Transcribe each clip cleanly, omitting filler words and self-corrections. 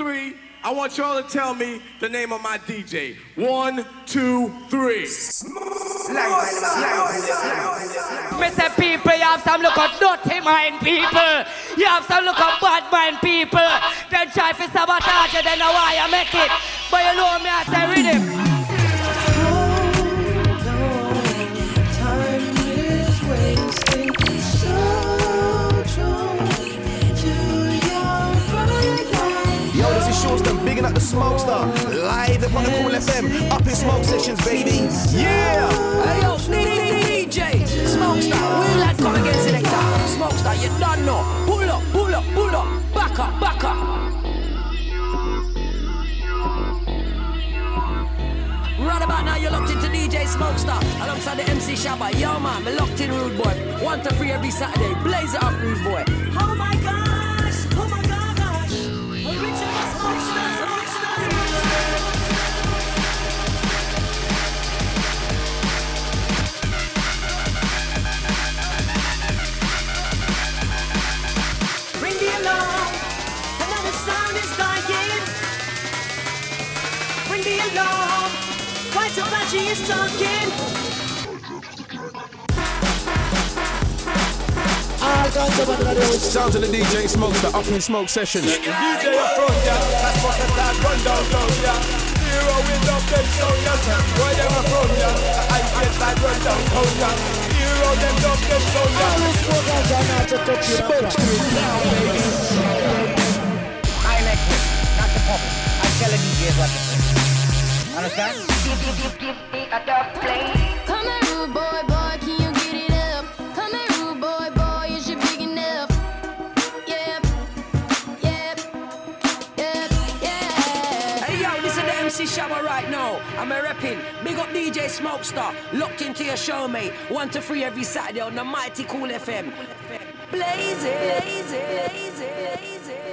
3, I want y'all to tell me the name of my DJ. 1, 2, 3. Mr. People, you have some look of dirty mind people. You have some look of bad mind people. Then try to sabotage you, then know why you make it. But you know me, I say rhythm. Them bigging up the Smoke Star, live up on the Cool FM, up in Smoke Sessions, baby. Yeah. Hey yo, DJ Smoke Star, we like come against selector. Smoke Star, you don't know. Pull up, pull up, pull up, back up, back up. Right about now, you're locked into DJ Smoke Star alongside the MC Shabba. Yo man, me locked in, Rude Boy. 1 to 3 every Saturday. Blaze it up, Rude Boy. Oh my gosh, oh my gosh. Original Smoke Star. Bring the alarm, another sound is dying. Bring the alarm, White Apache is talking. Sound to the DJ Smoke Star, up in Smoke Sessions. DJ up front, yeah. That's what the start run down, yeah. Zero wind up, them sound, yeah. Boy, them up front, yeah. I get that run down, yeah. Zero them up, them sound, yeah. Smoke Street now, baby. I like it, not the public. I tell the DJs what to say. Understand? Give me a dub play. Come here, rude boy, boy, can you get it up? Come here, rude boy, boy, is you big enough? Yep, yep, yep, yeah. Hey yo, this is the MC Shabba right now. I'm a repping. Big up DJ Smoke Star. Locked into your show, mate. 1 to 3 every Saturday on the mighty Cool FM. Blaze it, blaze it, blaze it, blaze it.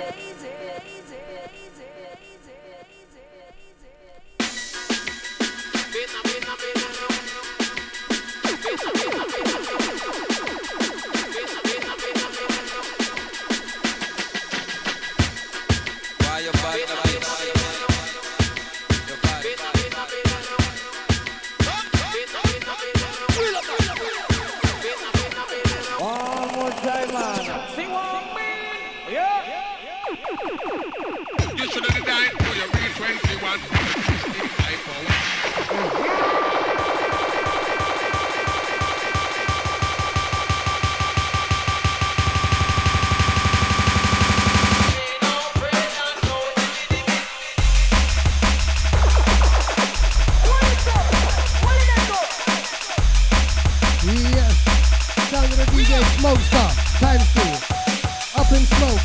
Smoke Star, times 2, up in smoke.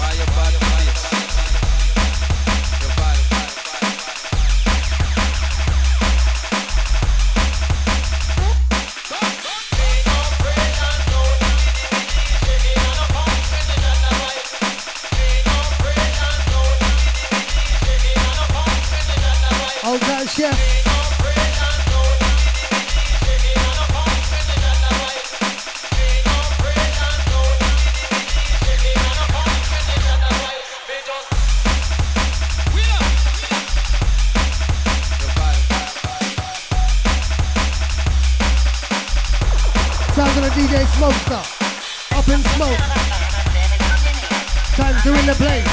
Hold that, chef. Sounds of the DJ Smoke Star, up in smoke. Time to win the place.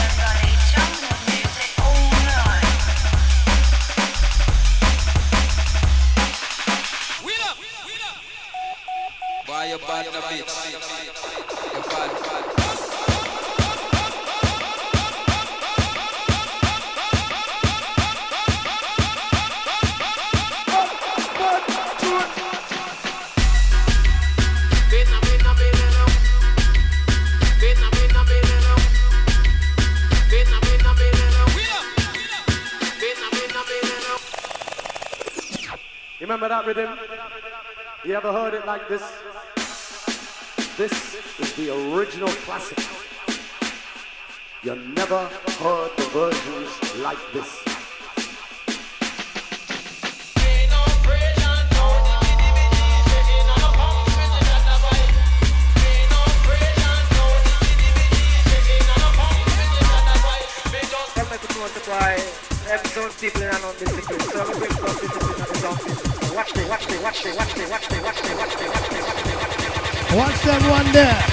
Why you bad in a bitch? You're bad. You remember that rhythm? You ever heard it like this? This is the original classic. You never heard the versions like this. multiply episode people in an undisciplined. So I'm going to bring some discipline on the sound system. Watch them. Watch them one there.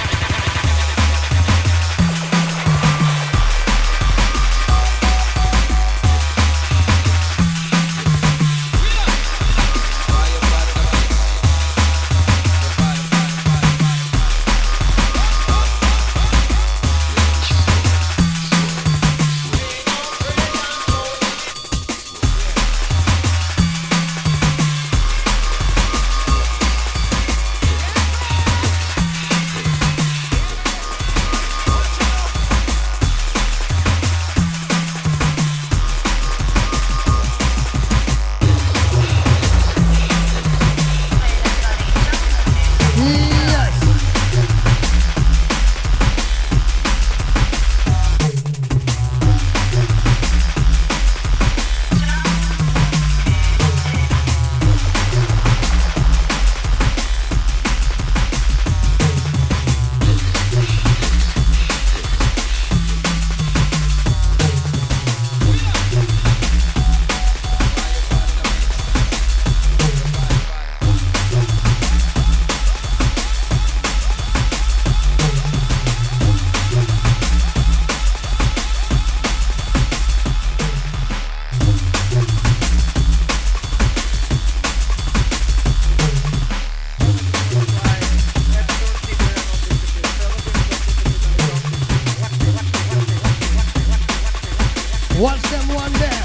Watch them one there.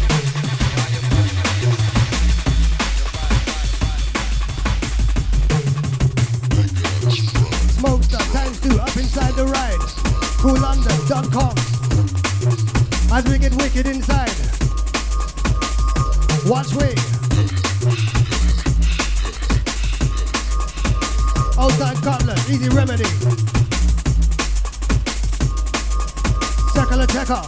Smokestar times 2 up inside the ride. CoolLondon.com. As we get wicked inside. Watch way. Outside Cutlass, Easy Remedy. Circle Checker.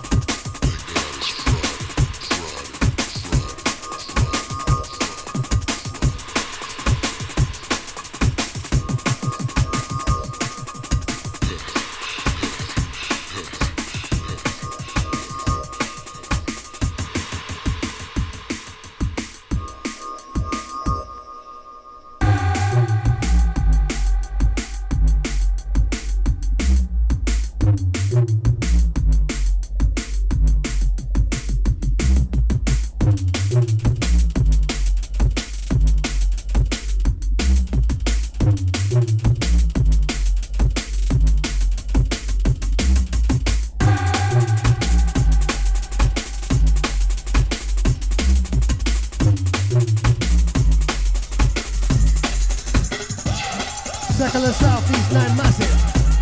Circle of Southeast 9 Massive.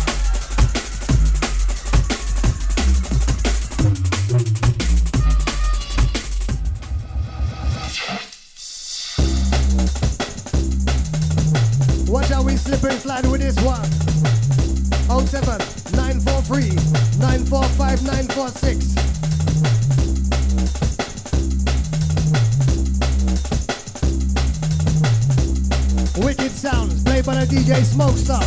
Watch how we slip and slide with this one. 07 943 945 946. Wicked sounds played by the DJ Smokestar.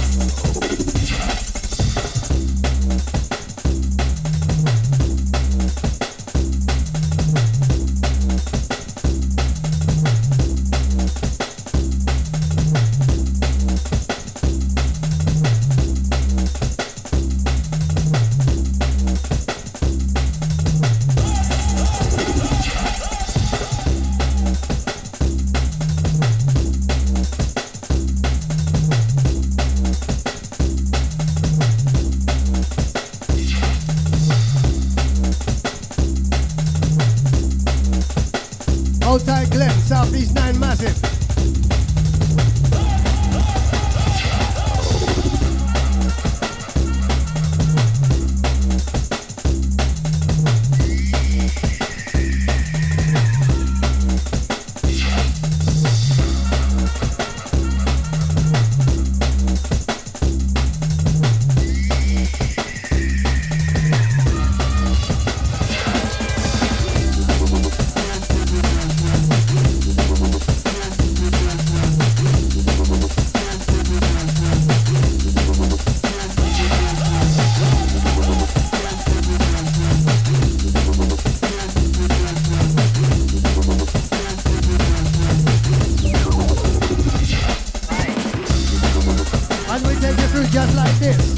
Outside Glen, Southeast 9 Massive. just like this.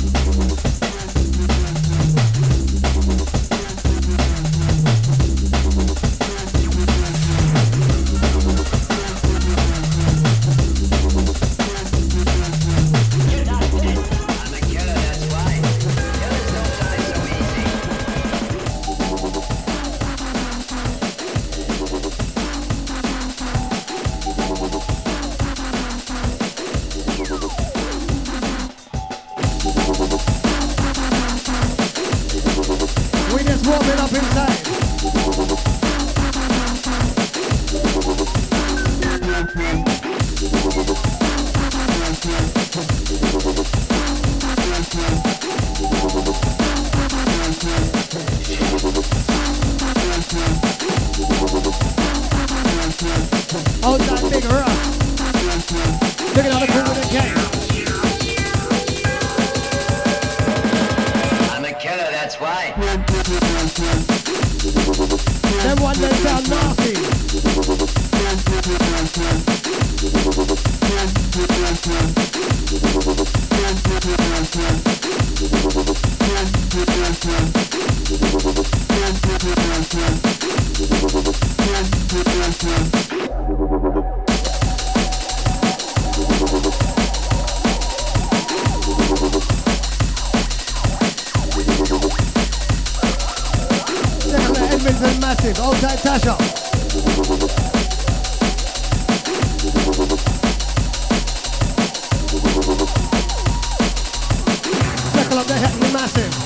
Warming up inside. Outside big rough. Look at how the crew with the gang. I'm a killer, that's why. Them one that sound nasty. Edmonton Massive, outside Tasha. Circle up the Hackney Massive.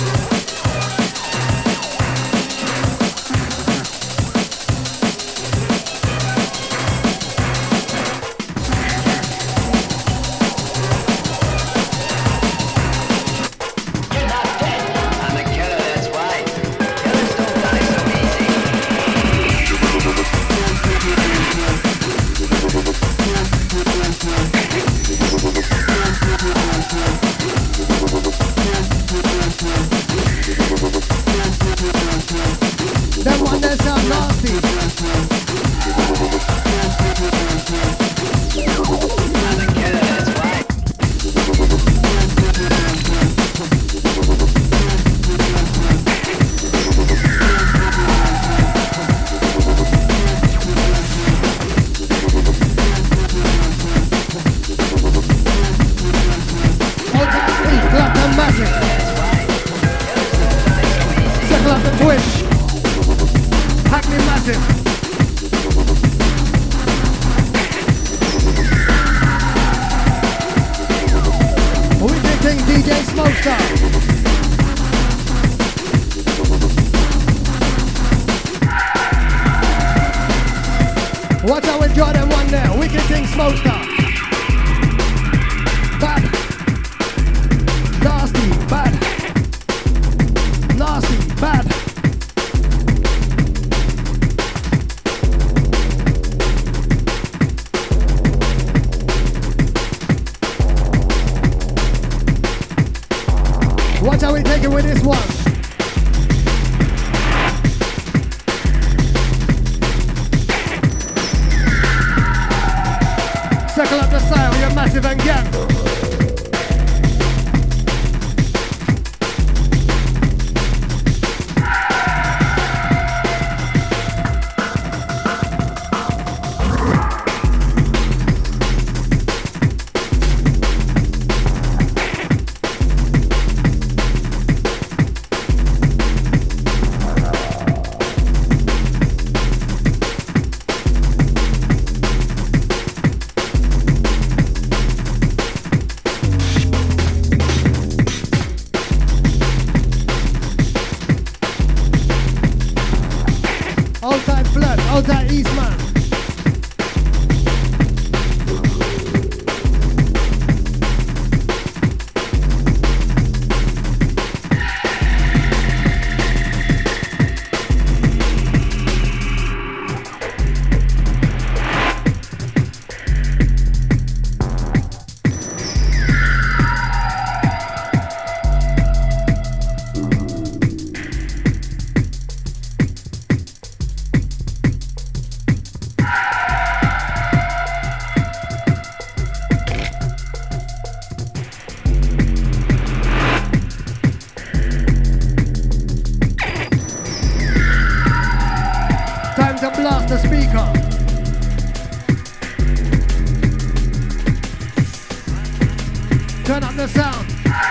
That one that sound nasty. Clap them massive. Circle up the Twitch. Hackney Massive. Weekly King DJ Smokestar. Watch out with Jordan one there. Wicked King Smokestar. Bad. Nasty. Bad. Nasty. Bad. Watch how we take it with this one. Circle up the style, you're massive and gang. Outside Flood, outside Eastman. and blast the speaker. Turn up the sound.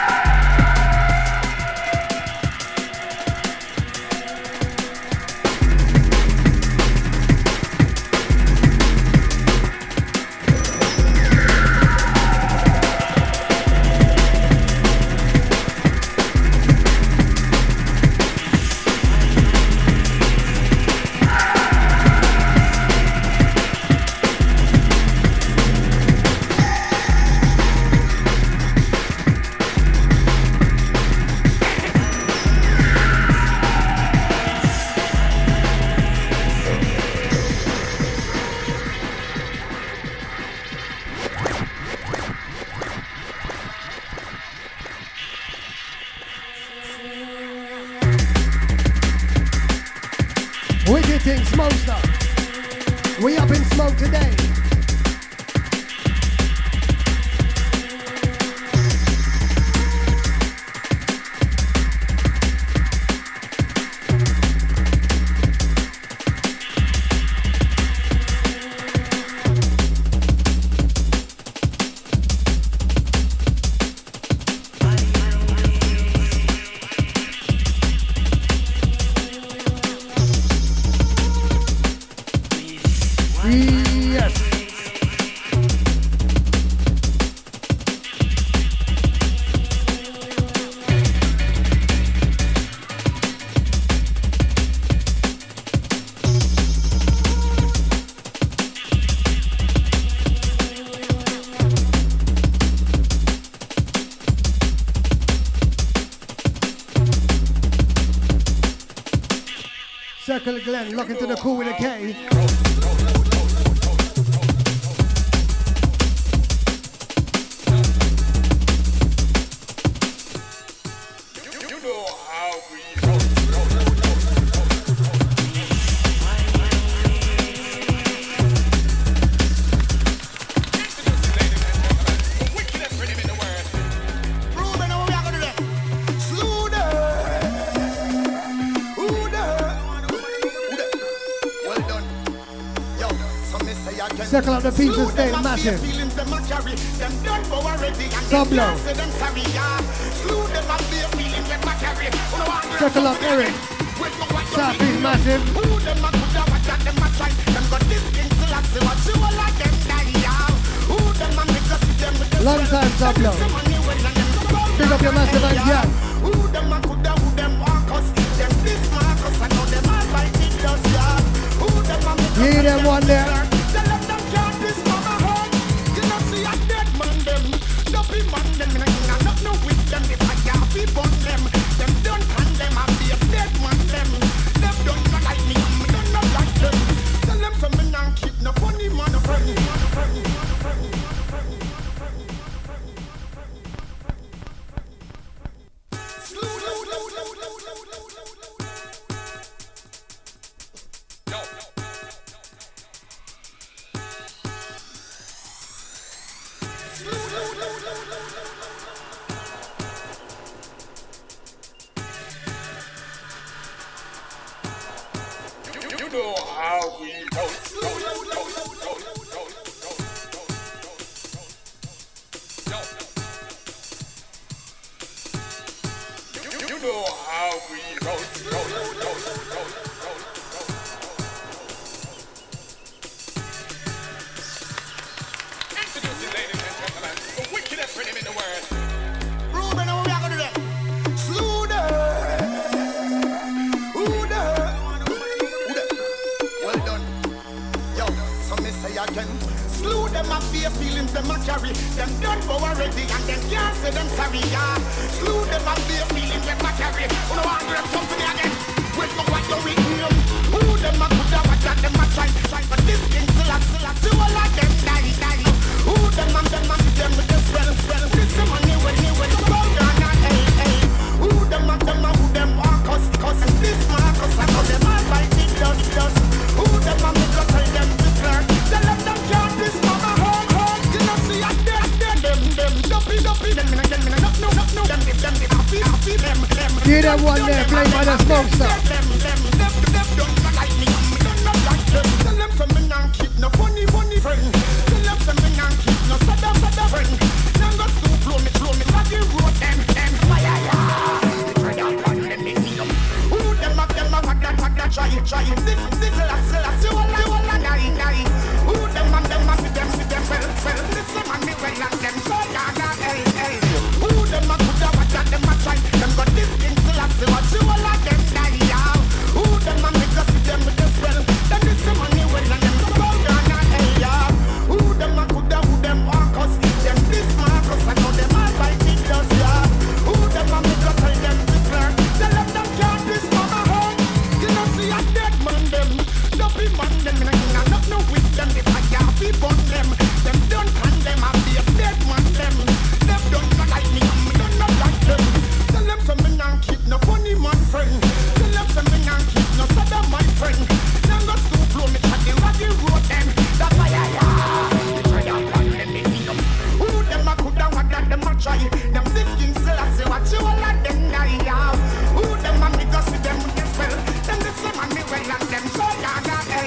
Wicked thing, Smokester. We up in smoke today. Circle Glen, lock into the cool with a K. Circle up the pieces, stay massive. Sublo. Circle up Eric. Southeast massive. Long time Sublo. Pick up your massive and yeah. Hear them one there. Hear that one there played by the Smokester. try. This last you all die. Who them and them see them well. This man me well and them so gaga hey. Who them a coulda what that them a try. Them got this thing till I see what you all of them die. Who them and me go see them with this well. Them this man me well and them so gaga hey. Who them a coulda who them walk us. Them this Marcus I know them all by big dust Who them and me go tell them this learn. Tell them can't this mama home. You know see a dead man them. No be man them no with them if I can't be born them. Them don't condemn I be a dead man them. Them don't not like me don't not like them. Tell them some me not keep no funny man friend. Tell them some me not keep no sada my friend. Them go stoop blow me at the raggy road them. That's why I try to plan them me them. Who them a coulda what that them a try. Them this king still I say what you all of them die. Who them a me go see them with the spell. Them this some man me well and them so gaga hey.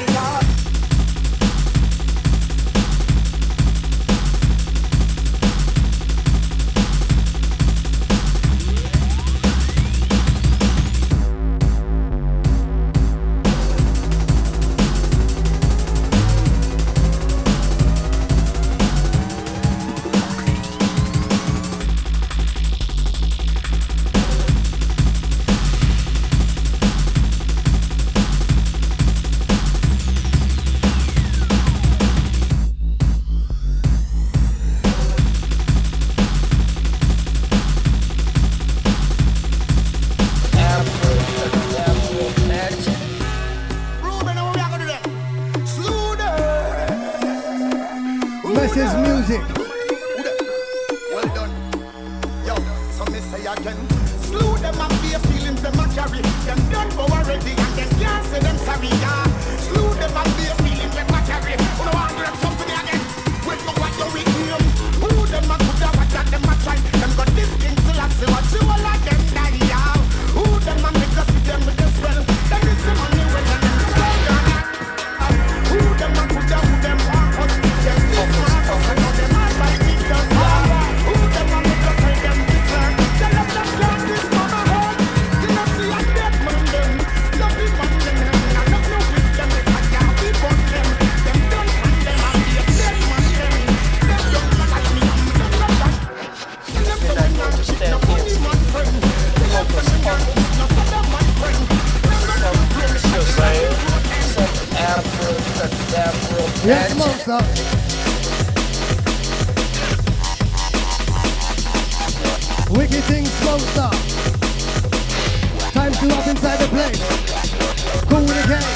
Message music. Well done. Yo, so me say again. Slew them and be feelings them a carry. Them done go already and them can't say them sorry. Slew them and be feelings them a carry. Who no want them something again? Wait for what you with him. Who them a coulda what that them a try. Them got this king till I see what you all of them die. Who them a make us see them with the spell. Them is the money well and them so gone. Who them a coulda who them want us. Them this Marcus I know them all by big dust. Who them a make us tell them this learn. Tell them can't this mama home. You know see a dead man them. Love be man them. And love no with them if I can't be born them. Them don't find them and be a dead man them. Them don't not like me and them not like. Them so they not keep no funny man friend. Them so they not keep no father man friend. Them not play me shit right. Yes, monster. Wicked things, monster. Time to up inside the place. Cool again.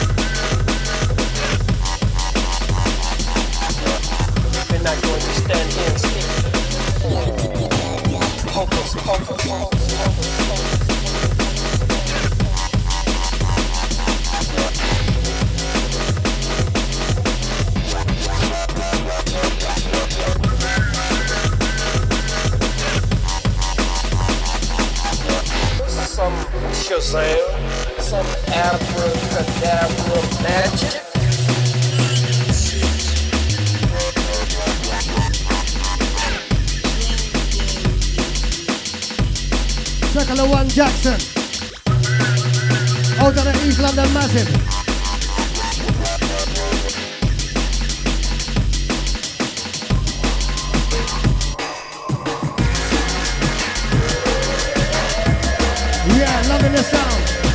We're not going to stand here and speak. Hopeless. Some Shazam, some abracadabra magic. Circle 1 Jackson. Out of the East London Massive. Yeah, loving the sound.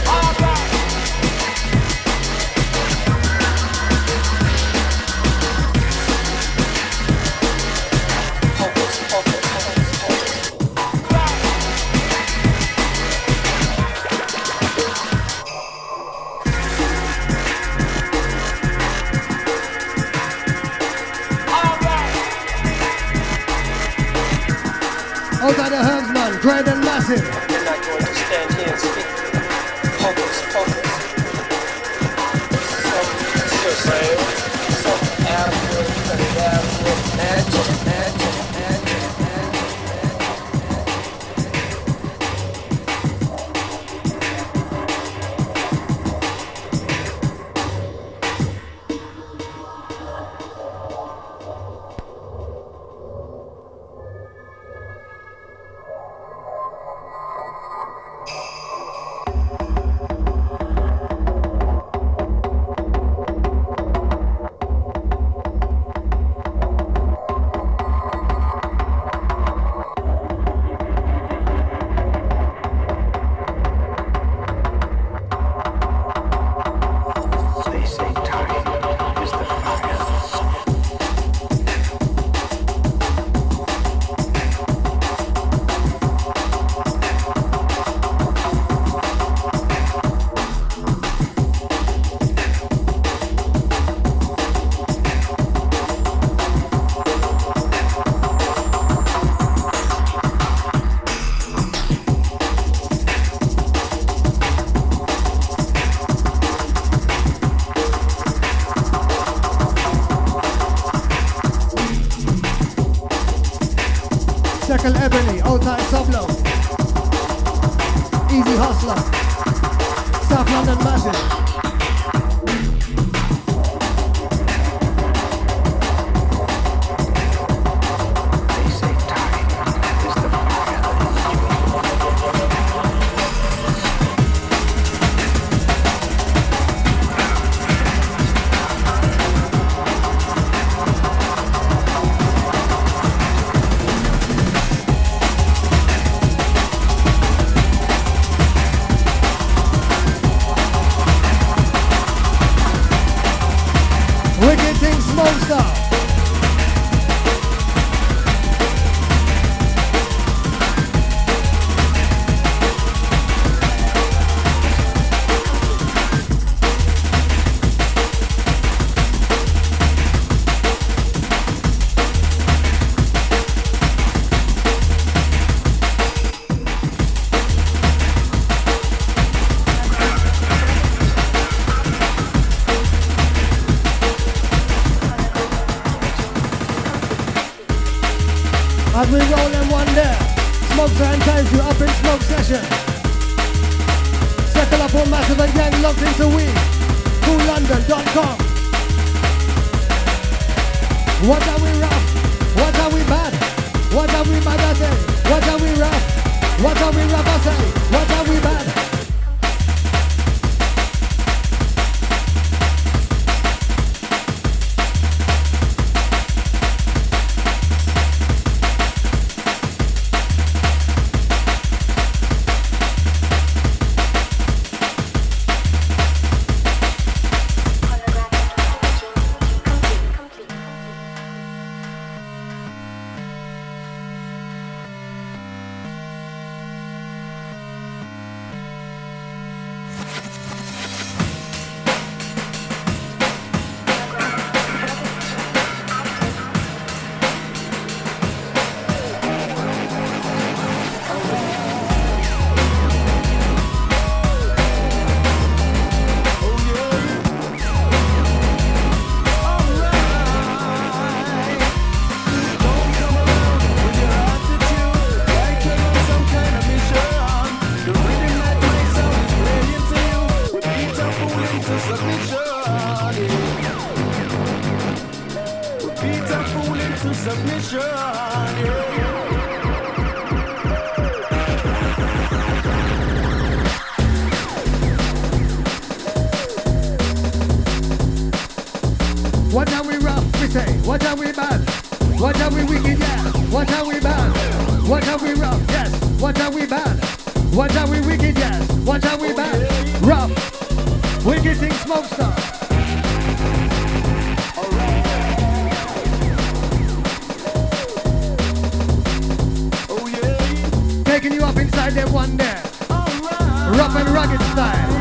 Out of the Herbsman, Grand and Massive. We're not going to stand here and speak. Hocus pocus. Some Shazam, some abracadabra magic. As we roll in one there, Smoke and times you up in smoke session. Circle up on Massive and Gang locked into weed. CoolLondon.com. What are we rough? What are we bad? What are we bad I say? What are we rough? What are we rough I say? What are we bad? What are we rough, we say? What are we bad? What are we wicked, yeah? What are we bad? What are we rough, yes? What are we bad? What are we wicked, yes? What are we bad? Rough, wicked thing, Smoke Star. Taking you up inside there one there. Rough and rugged style.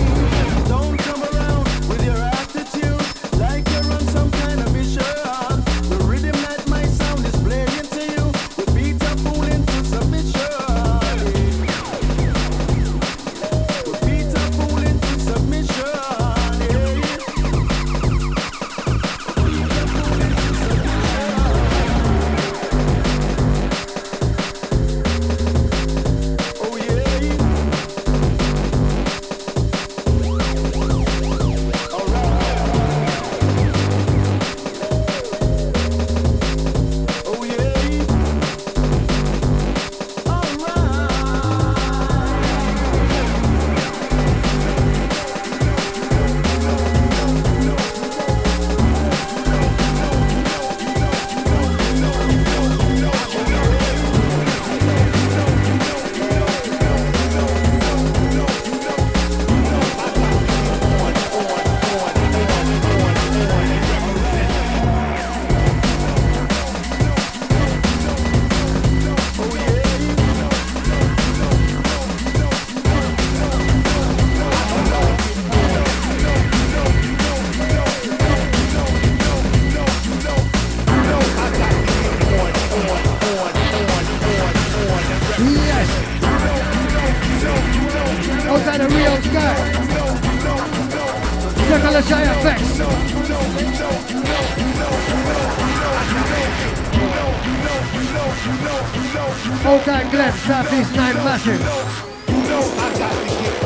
Old-time Glen, Southeast 9 Massive. I got to get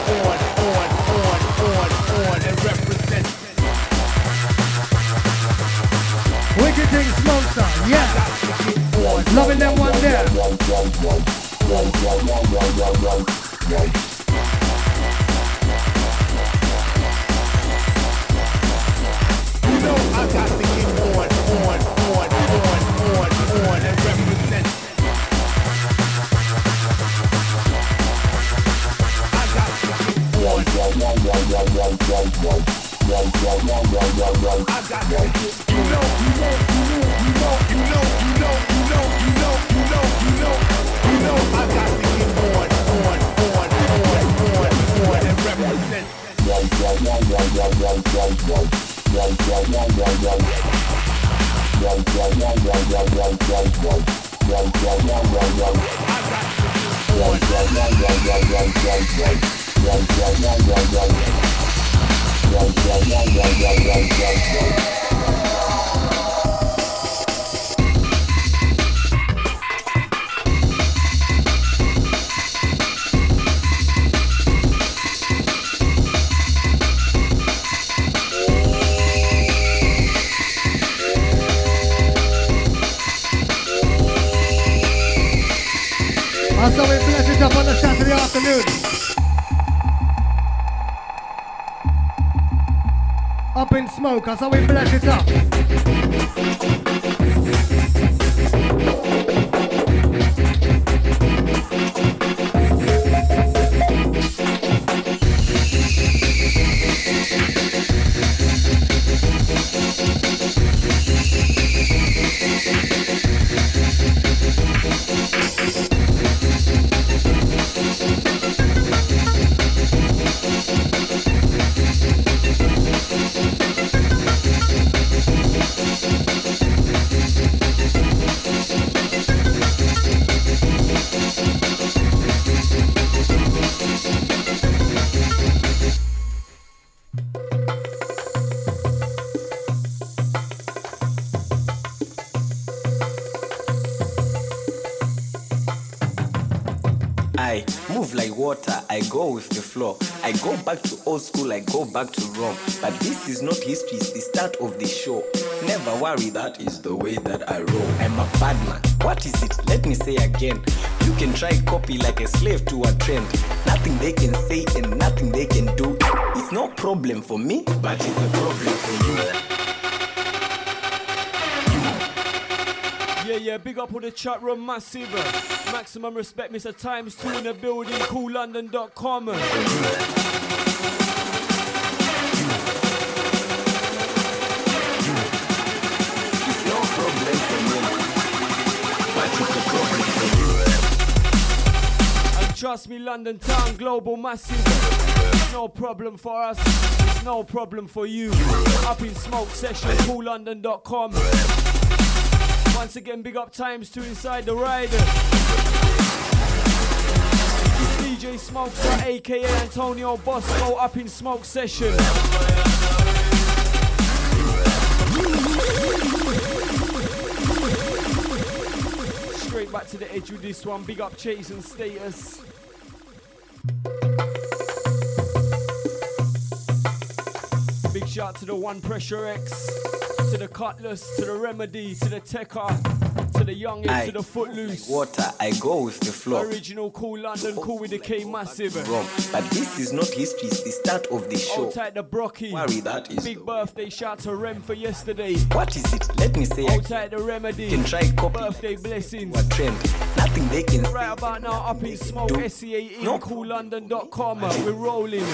on and represent. Wicked thing, Smoke Star, yeah. Loving them one there. I got to get on and represent. And so we bless it up on the Saturday afternoon. Up in smoke, and so we bless it up. I move like water, I go with the flow. I go back to old school, I go back to Rome. But this is not history, it's the start of the show. Never worry, that is the way that I roll. I'm a bad man. What is it? Let me say again. You can try copy like a slave to a trend. Nothing they can say and nothing they can do. It's no problem for me, but it's a problem for you. Yeah, big up on the chat room, massive. Maximum respect, Mr. Times 2 in the building, coollondon.com. It's no problem for me, but it's a problem for you. And trust me, London town, global massive. It's no problem for us, it's no problem for you. Up in smoke session, coollondon.com. Once again, big up Times 2 inside the ride. It's DJ Smokester, aka Antonio Bosco, up in smoke session. Straight back to the edge with this one. Big up Chase and Status. Big shout to the One Pressure X. To the Cutlass, to the Remedy, to the Tekka, to the Youngin, to the Footloose. Like water, I go with the flow. Original Cool London, cool with the K Massive. But this is not history, it's the start of the show. Outside the Brocky. Worry, that is big birthday shout to Rem for yesterday. What is it? Let me say outside the Remedy. Can try copy birthday blessings. What trend? Nothing they can right about now, up in smoke, SCAE, no. coollondon.com. We're rolling.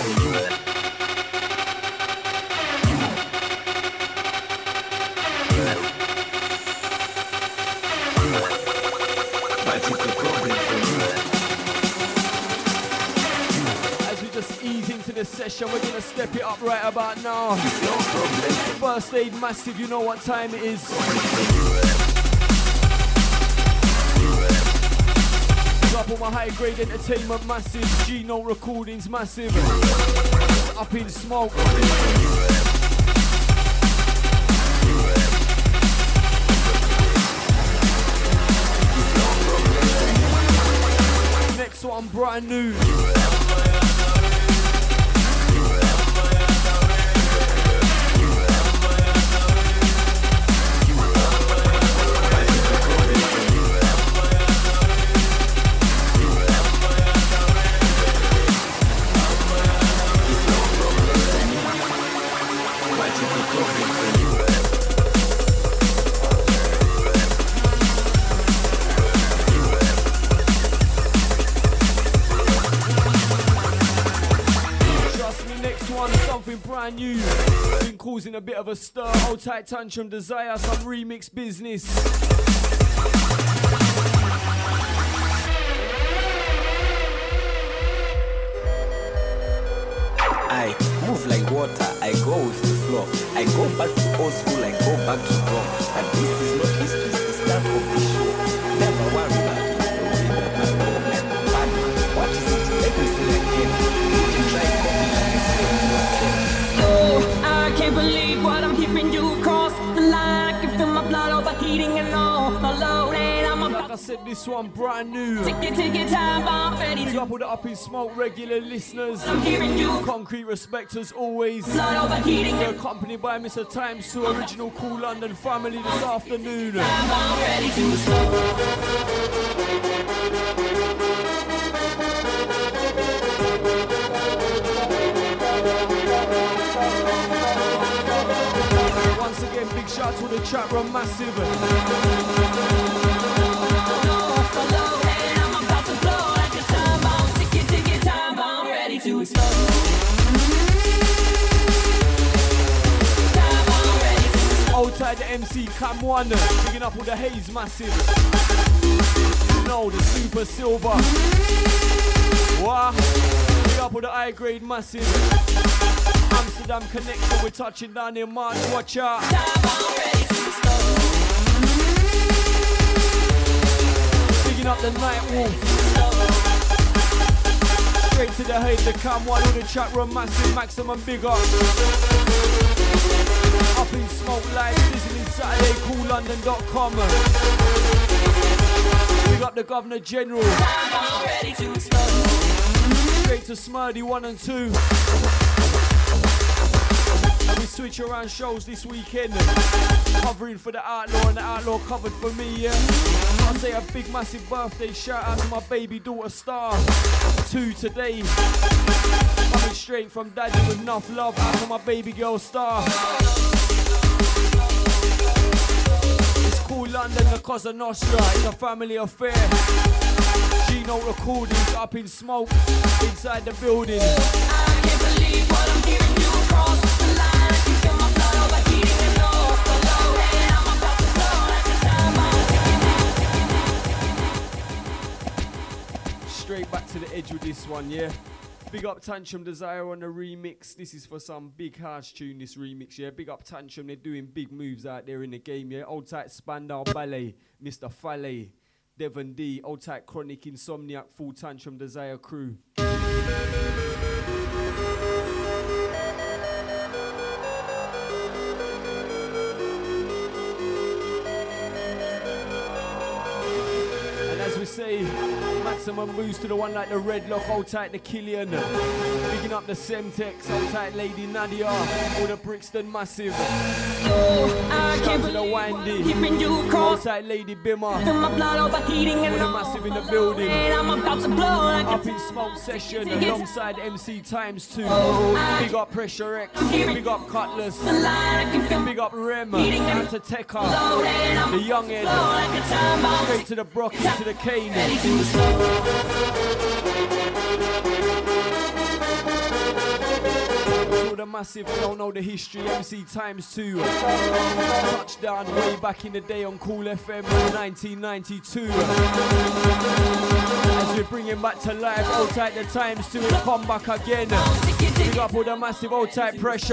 The session, we're gonna step it up right about now. No problem. First aid massive, you know what time it is. Drop on my high grade entertainment massive. G-Note recordings massive. Up in smoke. Next one, brand new. Brand new, been causing a bit of a stir. Old Tight Tantrum Desire, some remix business. I move like water, I go with the flow. I go back to old school, I go back to Rome. But this is not history, it's the start of the show. Never worry about it. What is it? Let me say again. You can try copy like a slave. I can't believe what I'm hearing you cross the line. I can feel my blood overheating and all alone. And I'm like I said, this one brand new. Take your time, I'm ready to up with the Up in Smoke regular listeners. I'm hearing you. Concrete respect as always. Blood overheating. We're accompanied by Mr. Times 2, original Cool London family this afternoon. I'm ready to slow. again, big shout to the chat room, massive. Outside the MC Cam 1, picking up all the haze massive. No, the super silver. Wow, pick up all the high grade massive. Amsterdam connection, we're touching down in March, watch out. Picking up the Night Wolf. Straight to the head, the Cam 1, all the chat room massive, maximum big up. Up in Smoke Live, sizzling Saturday, coollondon.com. Big up the Governor General. Straight to Smurdy 1 and 2. And we switch around shows this weekend. Covering for the Outlaw and the Outlaw covered for me, yeah. I'll say a big massive birthday shout out to my baby daughter Star. 2 today. Coming straight from Daddy with enough love out to my baby girl Star. It's Cool London, the Cosa Nostra, it's a family affair. G-Note recordings up in Smoke, inside the building. I can't believe what I'm hearing you across the line. I can feel my blood overheating and off the low. And I'm about to blow like the time I'm Straight back to the edge with this one, yeah. Big up Tantrum Desire on the remix. This is for some big house tune, this remix, yeah. Big up Tantrum, they're doing big moves out there in the game, yeah. Old tight Spandau Ballet, Mr. Fallet, Devon D, Old tight Chronic Insomniac, full Tantrum Desire crew. And as we say, maximum boost to the one like the Red Lock, old tight the Killian. Picking up the Semtex, old tight Lady Nadia, all the Brixton Massive. I can't to the Windy, keeping you old across. tight Lady Bimmer. Feel my blood overheating and All the Massive in the building. And I'm about to blow like Up in Smoke Session alongside MC Times 2. Big up Pressure X, big up Cutlass, big up Rem, out to Tekka, the Young Ed, straight to the Brocky, to the Kane. All the Massive, don't know the history, MC Times 2. Touchdown way back in the day on Cool FM in 1992. As we're bringing back to life, old tight the Times 2 and come back again. Big up all the Massive, old tight Pressure.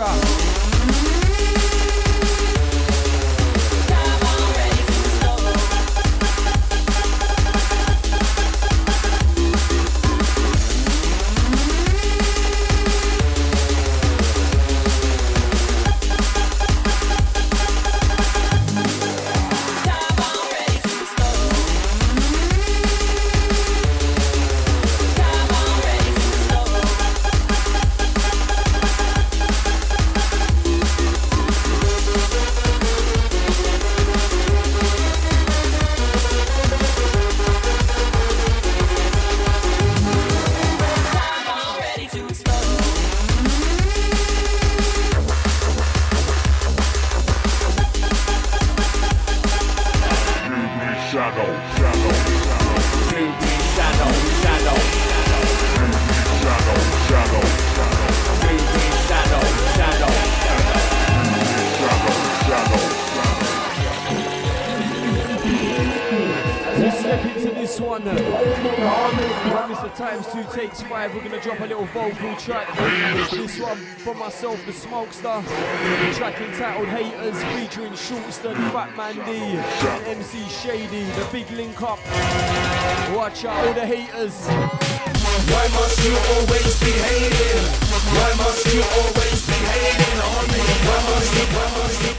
Takes 5, we're gonna drop a little vocal track. This one from myself, the Smokestar. Track entitled Haters, featuring Shortston, Fat Man D, and MC Shady, the big link up. Watch out, all the haters. Why must you always be hating? Why must you always be hating on me? Why must you?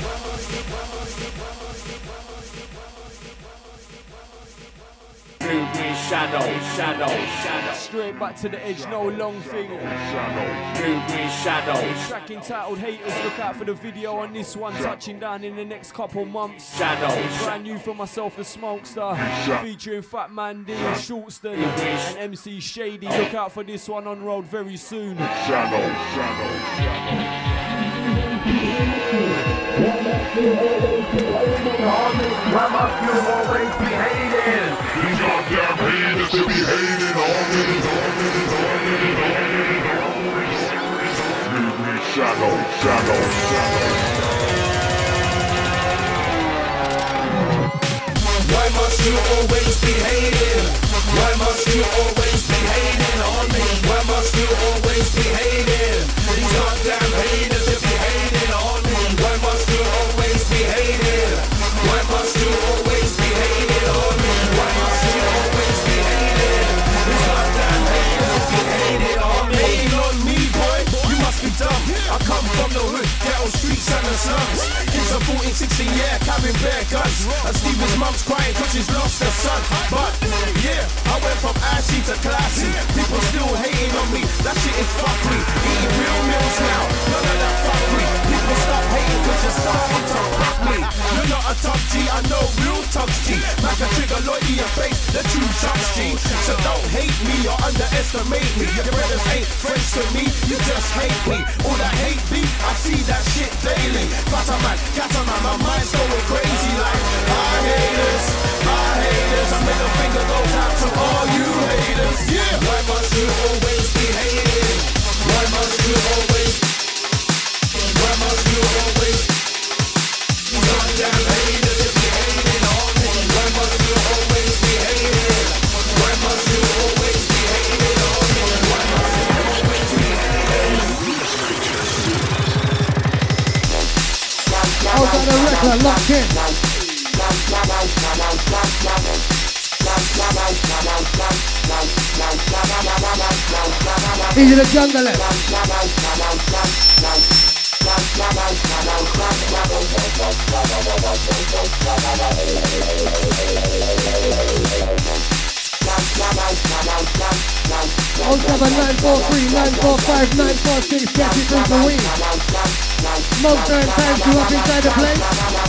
Shadow. Straight back to the edge, no long thing. Shadow. Track entitled Haters, look out for the video on this one, touching down in the next couple months. Brand new for myself, the Smokestar, featuring Fat Man D, Shortston, and MC Shady. Look out for this one on road very soon. Shadow. Why must you always be hating? These goddamn haters, they be hating on me. Leave me shallow. Why must you always be hating? Why must you always be hating on me? Why must you always be hating? These goddamn haters, they be hating on me. Why must you always be hating? Why must you always be hating on me? Why must you always be hating? These goddamn haters be hating on me. Hating on me, boy, you must be dumb. I come from the hood, ghetto streets and the slums. Kids are 14, 16, yeah, carrying bare guns. And Stephen's mum's crying cause she's lost her son. But, yeah, I went from ashy to classy. People still hating on me, that shit is fuckery. Eating real meals now, none of that fuckery. People stop hating cause you're starting to fuck me. You're not a tough G, I know real tough G. Mac a trigger, Lloydie and face, the true chucks G. So don't hate me or underestimate me. Your brothers ain't friends to me, you just hate me. All that hate me, I see that shit daily. Fatter man, my mind's going crazy like haters. I make a finger goes out to all you haters. Yeah. Why must you always be hating? Why must you always? Why must you always? Goddamn haters, if you hating on me. Why must you always be hating? Why must you always be hating on me? Why must you always be hating? Out on the record, locked in. Into the jungle. On 7943945946946, get you through the week. Monster and time to up inside the place.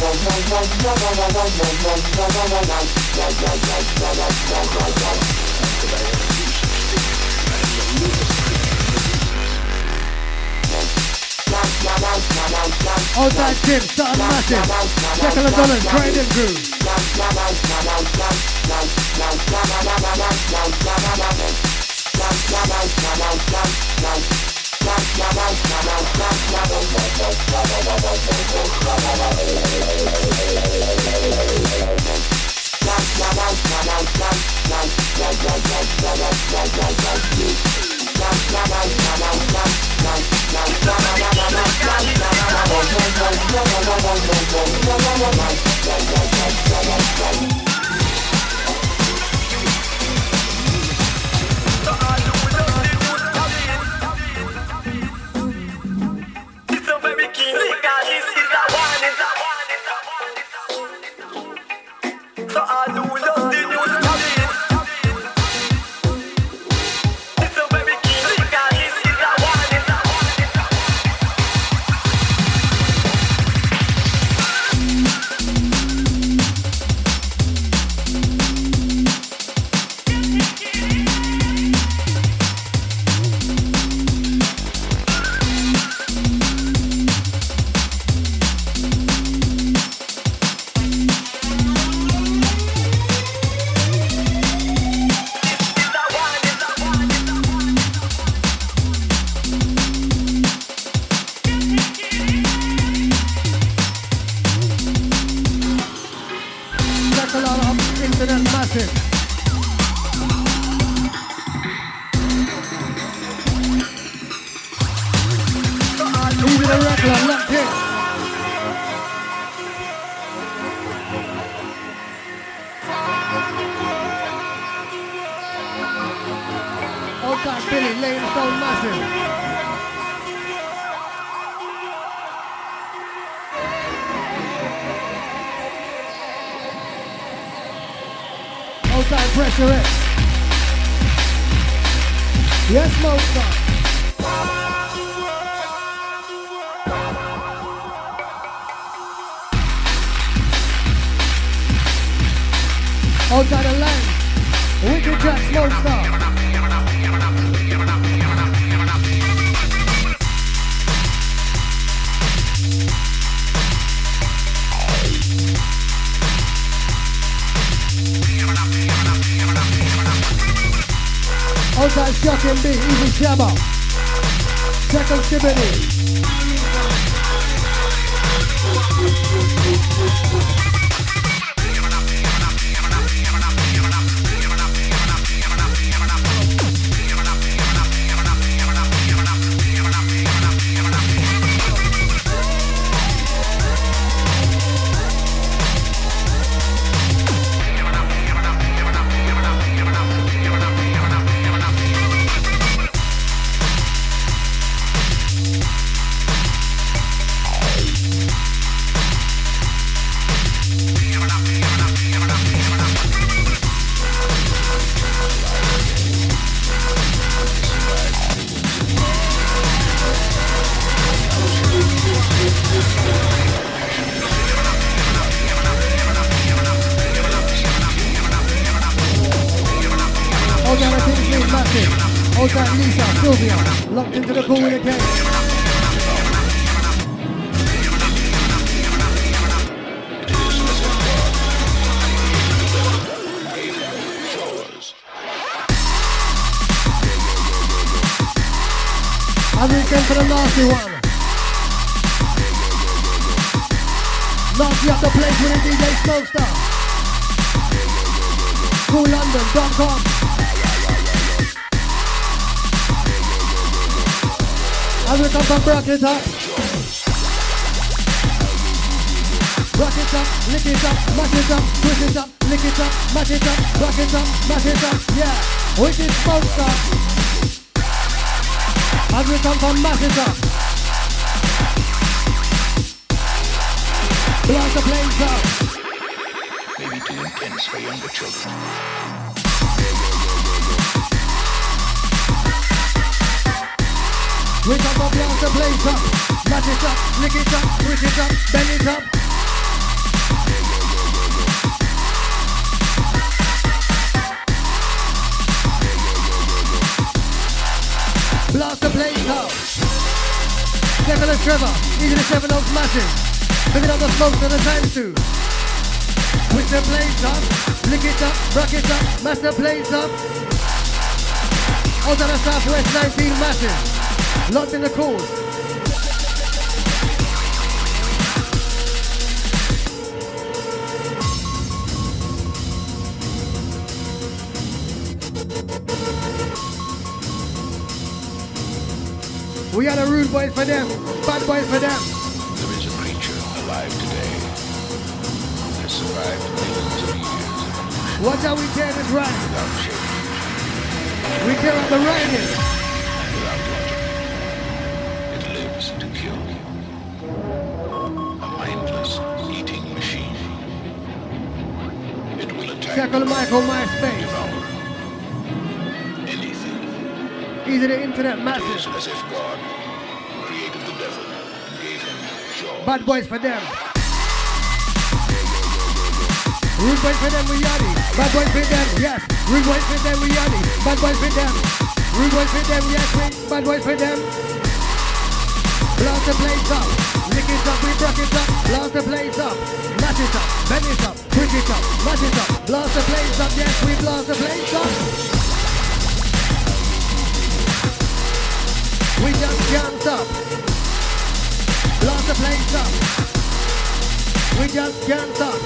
Outside Tim, starting massive. Second of dollars, grind and groove. Yes, Monster. Outside the line, Wicked Jack's Monster. Right, Shocking B, Easy Shabba. Second Shibini. Outside Lisa, Sylvia, locked into the pool with a cake. And we came for the nasty one. Nasty at the place with a DJ Smokestar. CoolLondon.com. As we come from bracket up. Bracket up, lick it up, mash it up, twist it up, lick it up, mash it up, bracket up, mash it up, yeah. With this Smokestar. As we come from mash it up. Blast the flames up. Maybe too intense for younger children. We come up, blast the blaze up, mash it up, lick it up, twist it up, bend it up. Blast the blaze up. Second and Trevor, easy the 7 Oaks massive. Picking up the smokes and the times too. Twist the blaze up, lick it up, rock it up, mash the blaze up. Out of the Southwest 19 massive. Locked in the cause. We got a rude boys for them, bad boys for them. There is a creature alive today that survived millions of years. Watch how we tear this right. Without shame. We tear up the writing. To kill. A mindless eating machine. It will attack. Circle Michael MySpace. Devour anything. Easy the internet massive. It is as if God created the devil and gave him jaws. Bad boys for them. Rude boys for them, we yachty. Bad boys for them, yes. Rude boys for them, we yachty. Bad boys for them. Rude boys for them, yes. Bad boys for them. Blast the place up, lick it up, we rock it up, blast the place up, mash it up, bend it up, twist it up, mash it up, blast the place up, yes, we blast the place up. We just can't stop. Blast the place up. We just can't stop.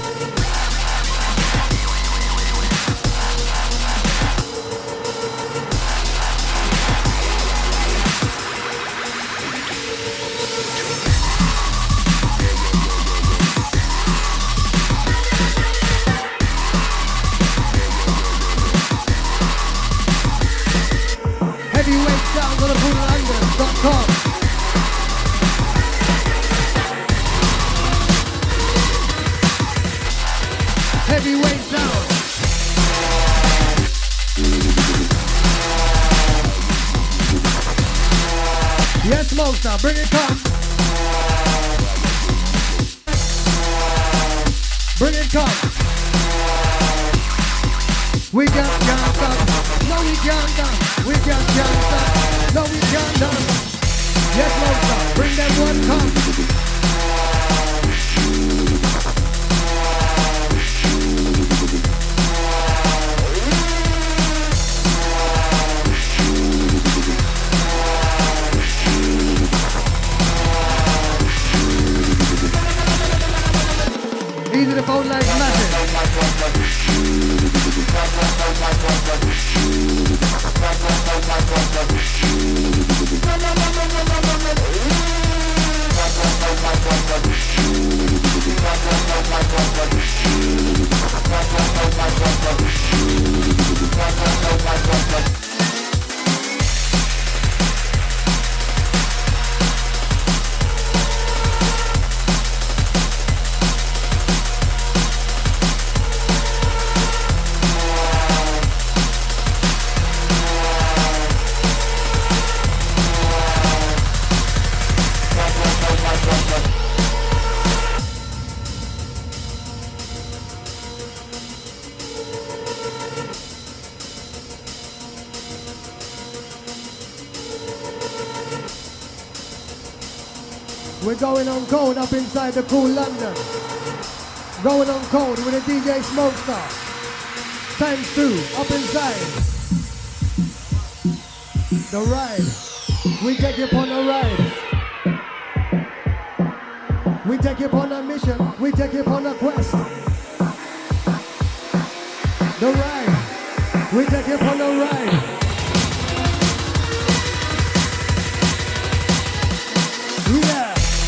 Heavyweight down to the CoolLondon.com. Heavyweight down. Yes, Smokestar, bring it come. Bring it come. We just can't stop. No, we can't stop. We just can't stop. No, we can't stop. Yes, Smokestar, bring that one come. easy, the phone line's massive. We're going on cold up inside the cool London. Going on cold with a DJ Smokestar. Times 2 up inside. The ride. We take you on a ride. We take you on a mission. We take you on a quest. The ride. We take you on a ride. Yeah.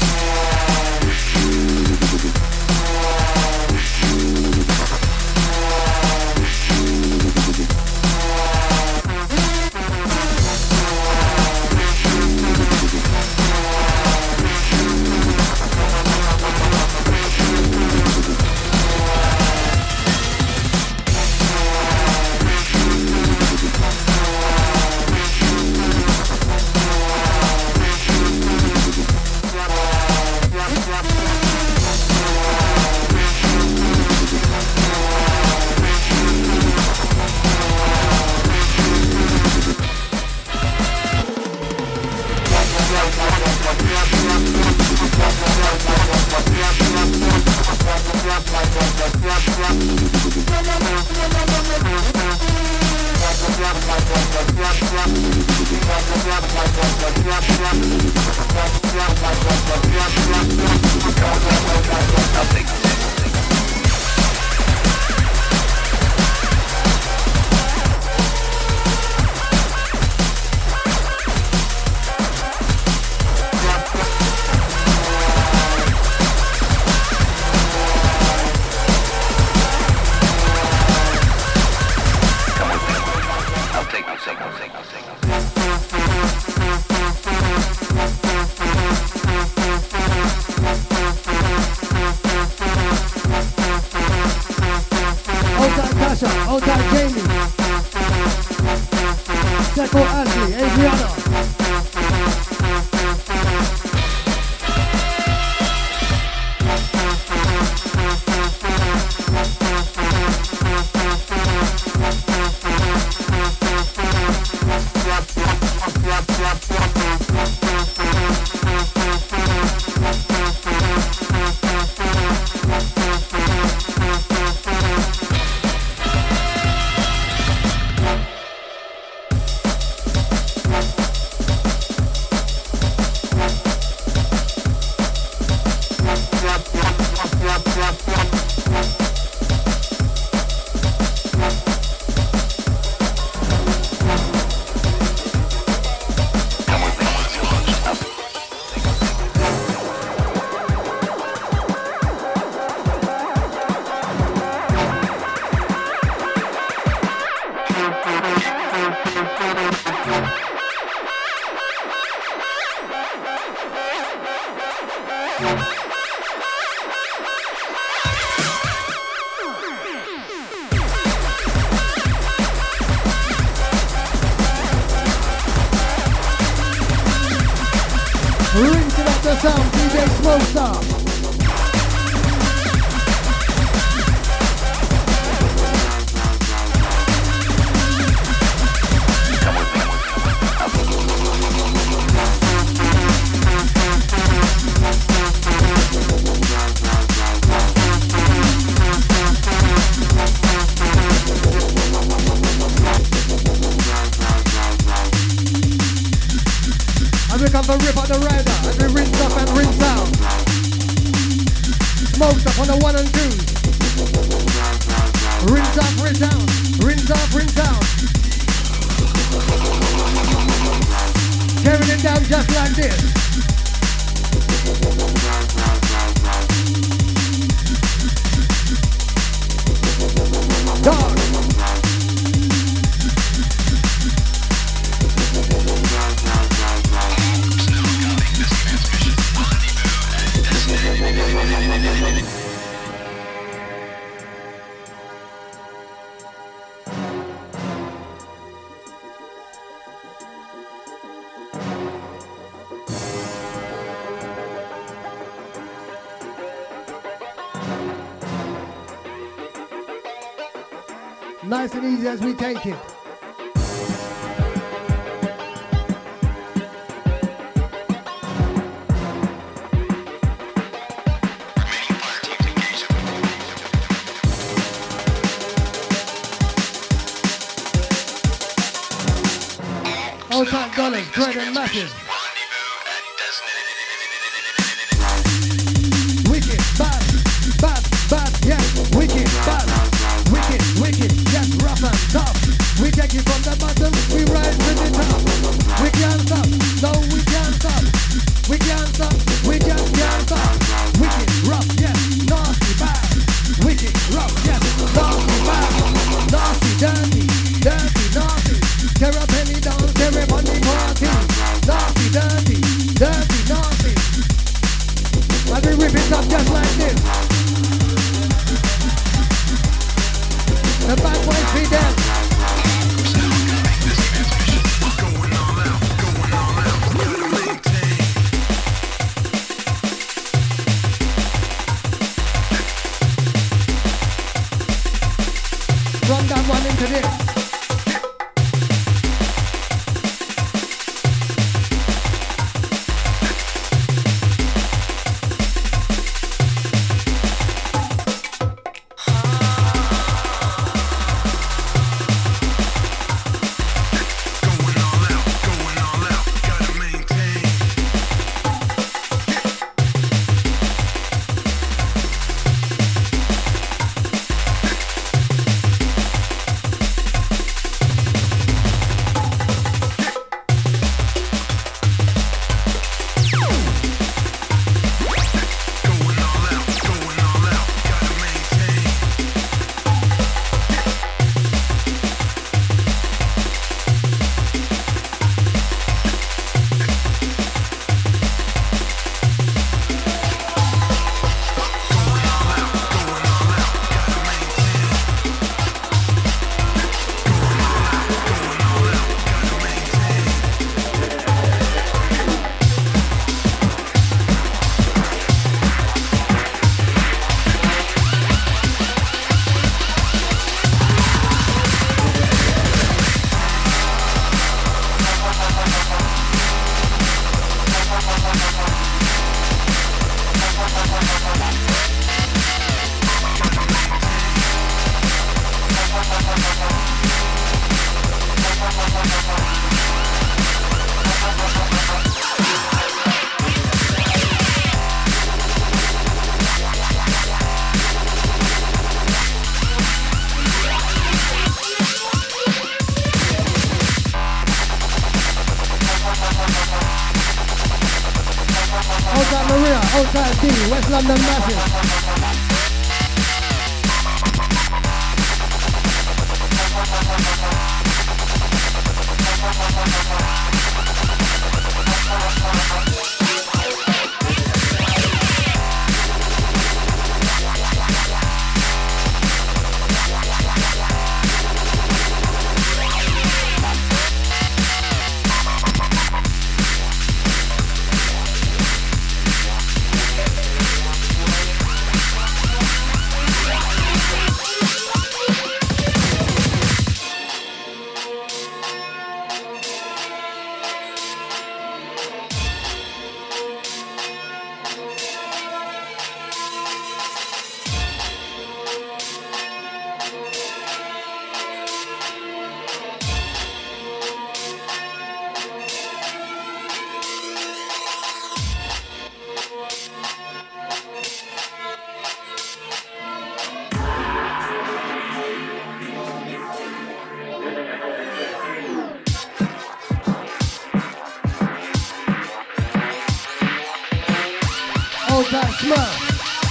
Rinsing up the sound, DJ Smokestar. Come to rip out the rider and we rinse up and rinse out. Smokes up on the 1 and 2. sound just like this. Dog. Nice and easy as we take it. Old time dollars, great and massive. Wicked, bad, bad, bad, yeah. Wicked, bad, wicked, wicked, yes, rough and tough. We take it from the bottom, we rise to the top. We can't stop, no we can't stop. We can't stop, we just can't stop. Wicked, rough, yes, nasty, bad. Wicked, rough, yes, nasty, bad. Nasty, dirty, dirty, nasty. Tear a penny down, tear it on the party. Nasty, dirty, dirty, nasty. And we rip it up just like this. The bad boys be dead. Run that one into this. Outside D, West London Massive. outside Smurf.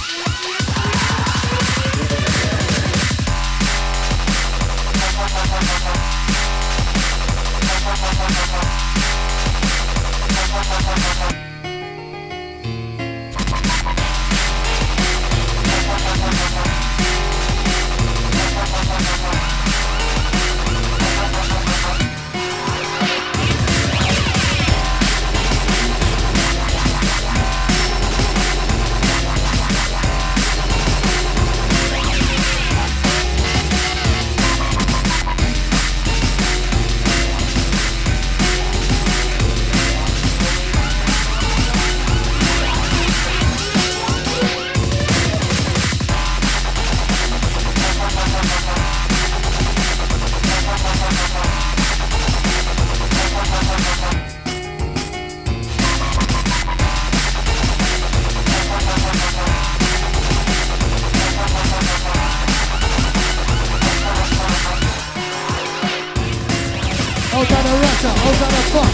Outside of Russia, outside of Fox,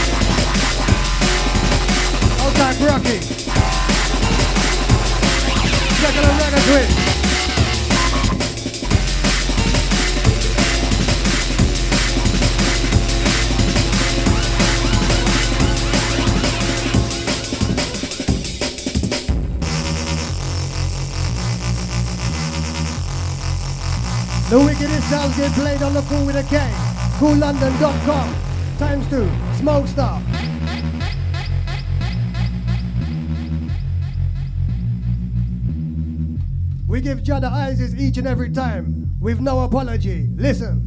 outside Rocky, regular reggae twist. The wickedest sounds get played on the Cool with a K. CoolLondon.com ×2 Smokestar. We give Jah the Isis each and every time with no apology. Listen.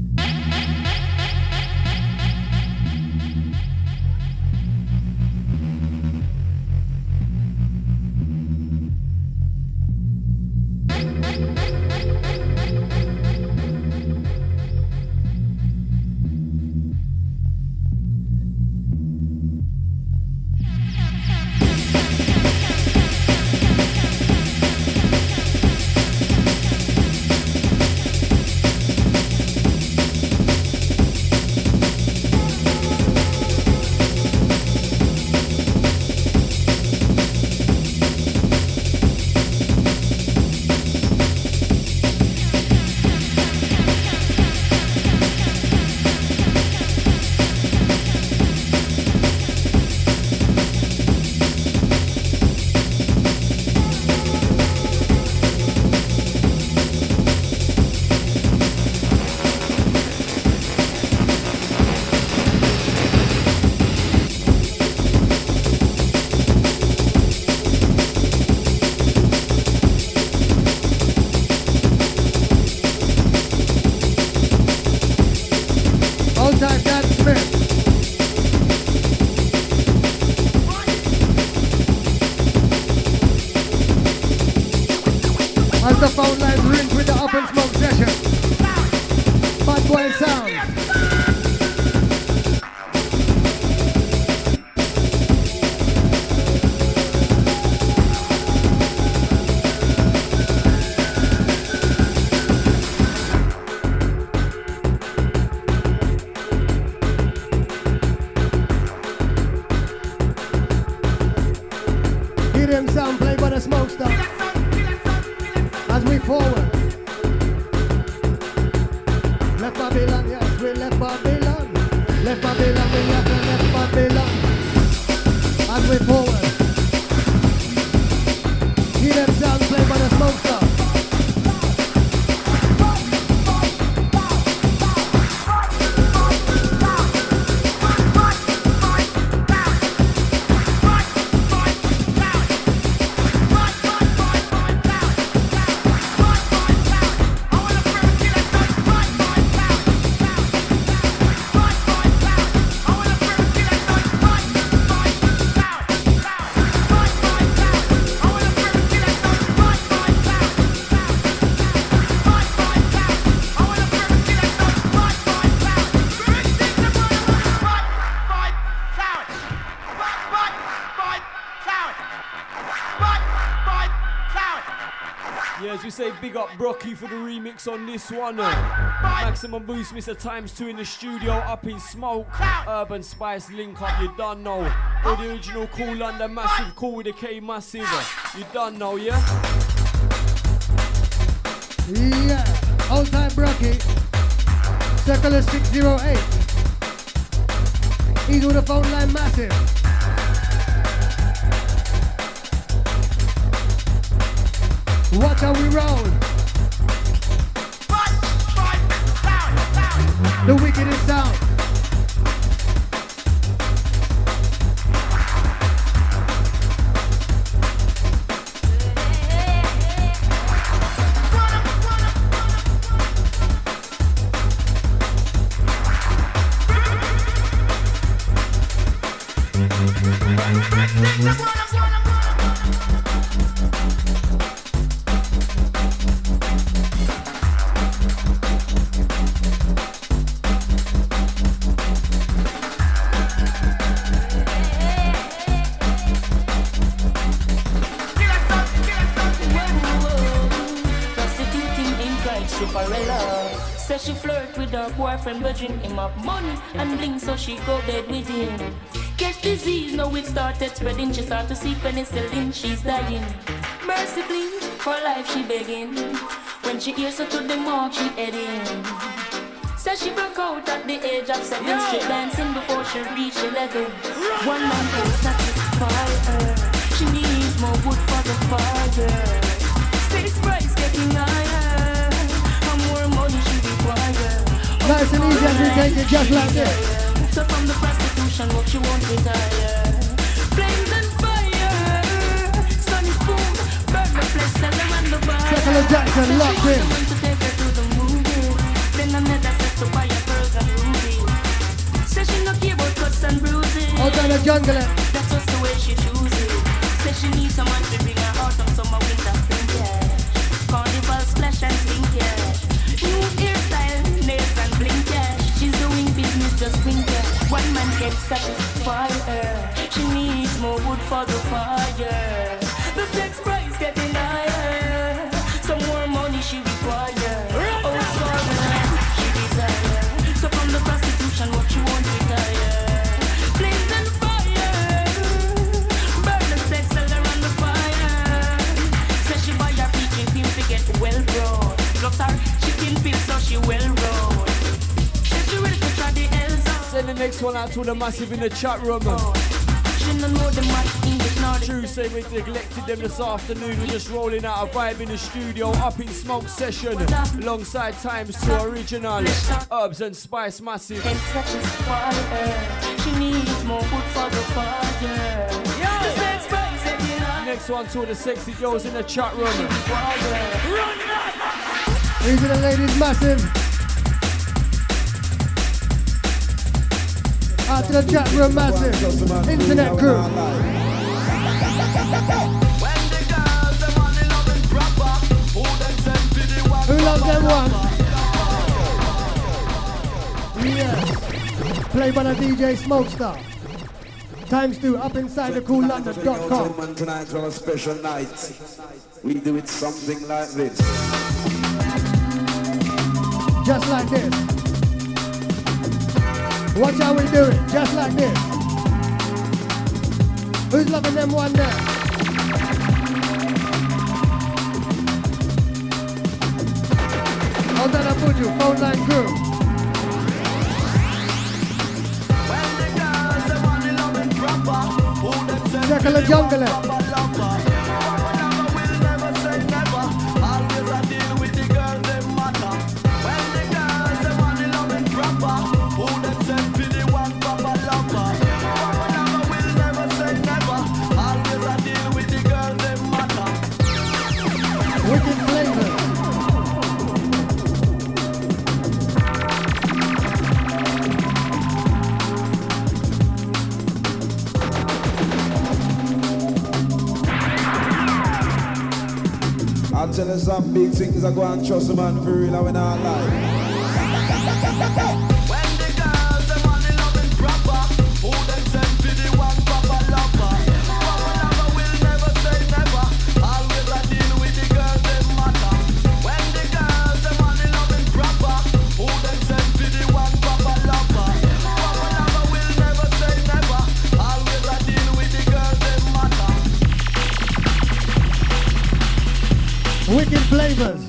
The phone lines ring with the Up and Smoke session. Bad boy sound. Hear them sound played by the Smokestar. As we forward. Left Babylon, yes, we left Babylon. Left Babylon, we left Babylon. As we forward. Hear them sounds played by the Smokestar. As we say, big up Brocky for the remix on this one. Maximum Boost, Mr. ×2 in the studio, up in Smoke. Urban Spice link up, you done know. Or the original Cool London Massive, Cool with a K Massive. You done now, yeah? Yeah, old time Brocky. Circle 608. He's with the phone line Massive. Watch how we roll. The wickedest sound. Says she flirt with her boyfriend, budging him up money and bling, so she go bed with him. Catch disease, now it started spreading. She start to see penicillin, she's dying. Mercy, please, for life she begging. When she hears her to the mark, she heading. Says she broke out at the age of 7, straight dancing before she reached 11. One man can satisfy her. She needs more wood for the fire. Six price getting higher. Nice and easy as we take it just like this. So from the prostitution, what you won't retire. Flames and fire, sun is boom, burn the flesh, sell them and the bar. Circle Jackson locked in. To take her to the movie. Then another set to buy a pearls and ruby. Says she no care about cuts and bruises. Out on the jungle. That's just the way she chooses. Says she needs someone to bring her autumn, summer, winter, spring cash. Carnival splash and sing cash. New hairstyle, nails and bling cash. She's doing business, just bling cash. One man can satisfy her. She needs more wood for the fire. The sex price getting higher. Some more money she require. Oh, sorry, she desire. So from the prostitution, what you won't retire. Flames and fire. Burn the sex, sell her on the fire. Says she buy her preaching cream to get well grown. Looks her chicken feel so she well rolled. Says she ready to try the Elsa. Send the next one out to the Massive in the chat room. She don't know the much English nor the True say we neglected them this afternoon. We're just rolling out a vibe in the studio, up in smoke session, alongside Times 2 original, Herbs and Spice Massive. And fire. She needs more wood for the fire. The sex price getting high. Next one to the sexy girls in the chat room. These are the ladies Massive. Out to the chat room Massive. Internet crew. Who loves them one? Yes. Played by the DJ Smokestar. Times 2 up inside the coollondon.com. Gentlemen, tonight's our special night. We do it something like this. Just like this. Watch how we do it. Just like this. Who's loving them one there? Hold on, Abuju, phone line crew. Circle the jungle. Wicked flavor. I'll tell you some big things I go and trust a man for real and we not lie. When the girls them want the loving proper, who them send to the one proper lover. Proper lover will never say never. Always I deal with the girls them matter. When the girls them want the loving proper, who them send to the one proper lover. Proper lover will never say never. Always I deal Wicked flavors.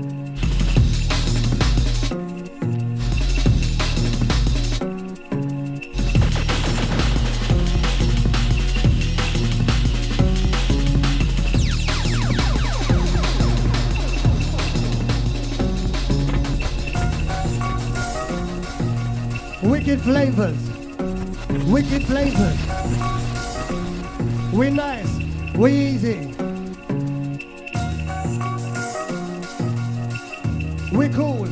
Wicked flavors. Wicked flavors. We nice. We easy. We cool.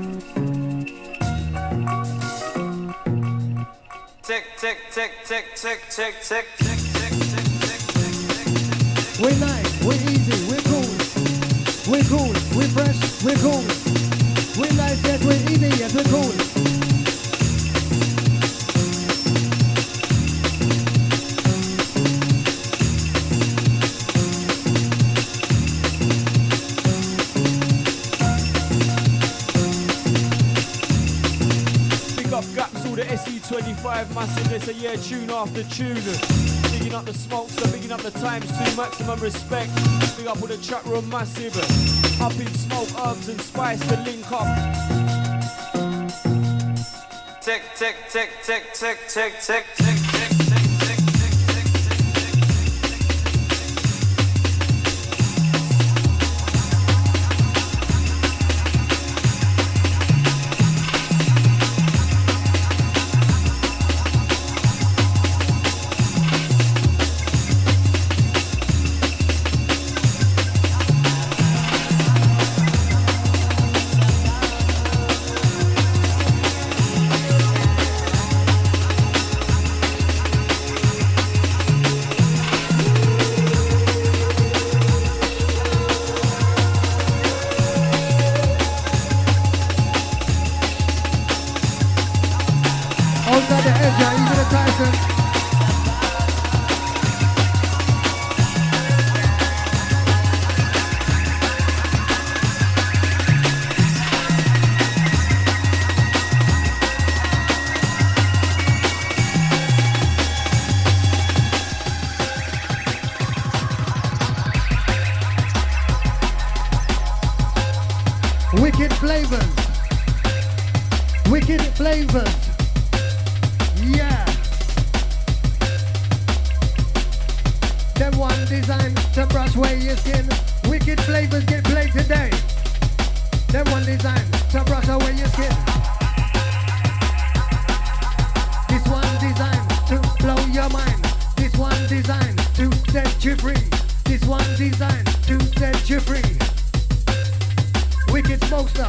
Tick, tick, tick, tick, tick, tick, tick, tick, tick, tick, tick. We nice. We easy. We cool. We cool. We fresh. We cool. We nice yet we easy yet we cool. The SE25 massiveness, a year tune after tune. Bigging up the smokester, bigging up the times 2, maximum respect. Big up all the chat room massive. Up in smoke, herbs and spice, the link up. Tick, tick, tick, tick, tick, tick, tick, tick, tick. Wicked flavors. Wicked flavors. Yeah. Them one designed to brush away your skin. Wicked flavors get played today. Them one designed to brush away your skin. This one designed to blow your mind. This one designed to set you free. This one designed to set you free. Wicked Smokester.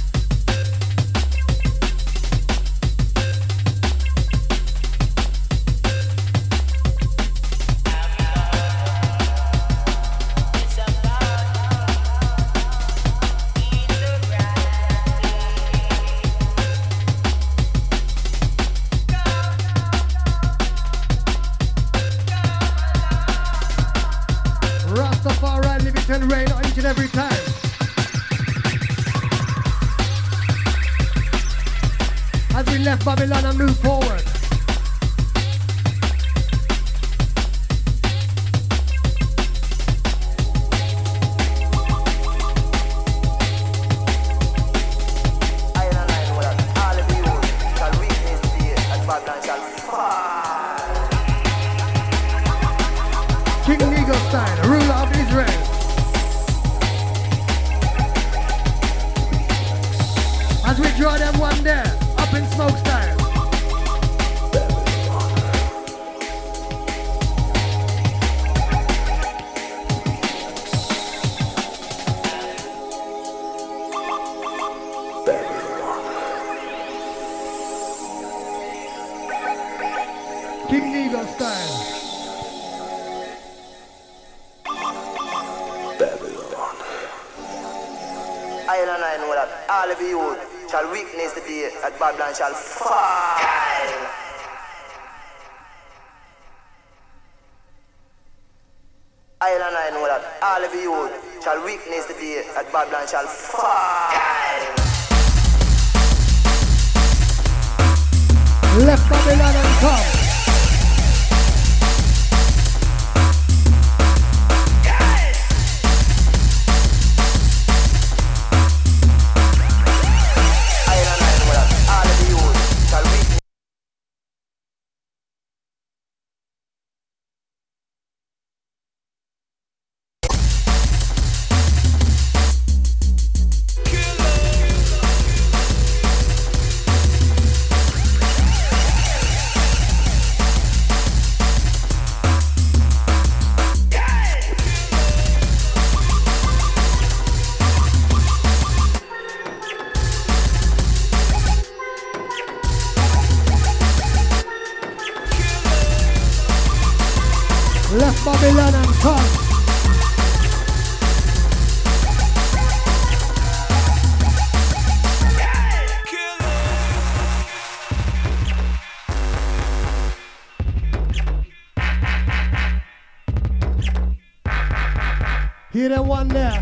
Rastafari, live and reign each and every time. As we left Babylon and move forward. King Eagle style, ruler of Israel. As we draw them one there. Up in smoke style. King Eagle style. Babylon. Island I know that all of you shall witness the day that Babylon shall fall. Island I know that all of you shall witness the day that Babylon shall fall. Left Babylon and come. them one there.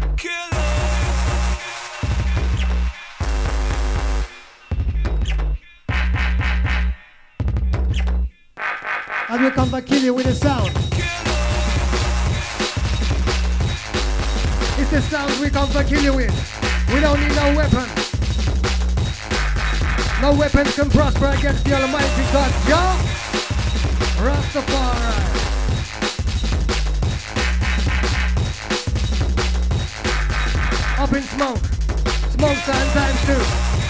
And we come to kill you with the sound. It's the sound we come to kill you with. We don't need no weapon. No weapons can prosper against the Almighty God. Jah Rastafari. Up in smoke. Smoke sign times 2.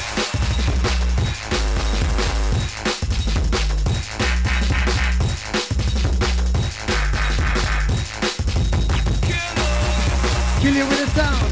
Kill you with the sound.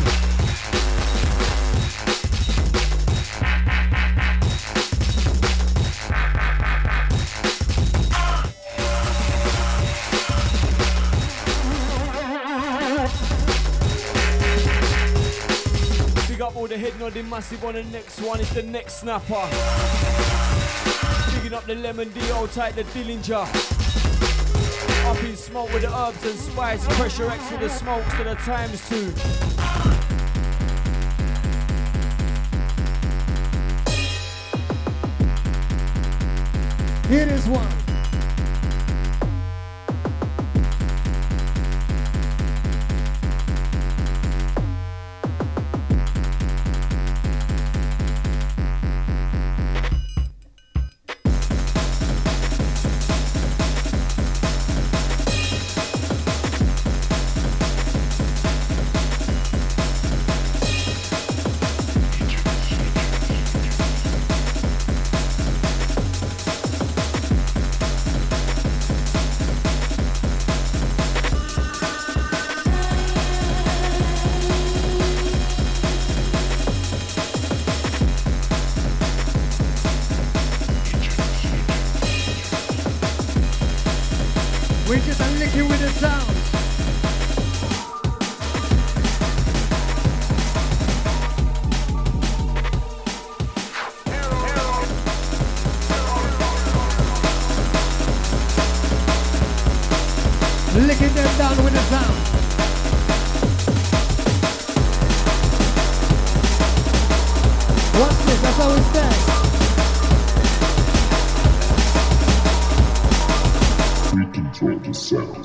Big up all the head nodding massive on the next one. It's the next snapper. Bigging up the Lemon D.O. type, the Dillinger. Up in smoke with the herbs and spice. Pressure X with the smokes to the times 2. Here is one. We just a lick you with the sound. Licking them down with the sound. Watch this, that's how it stands. We control the sound.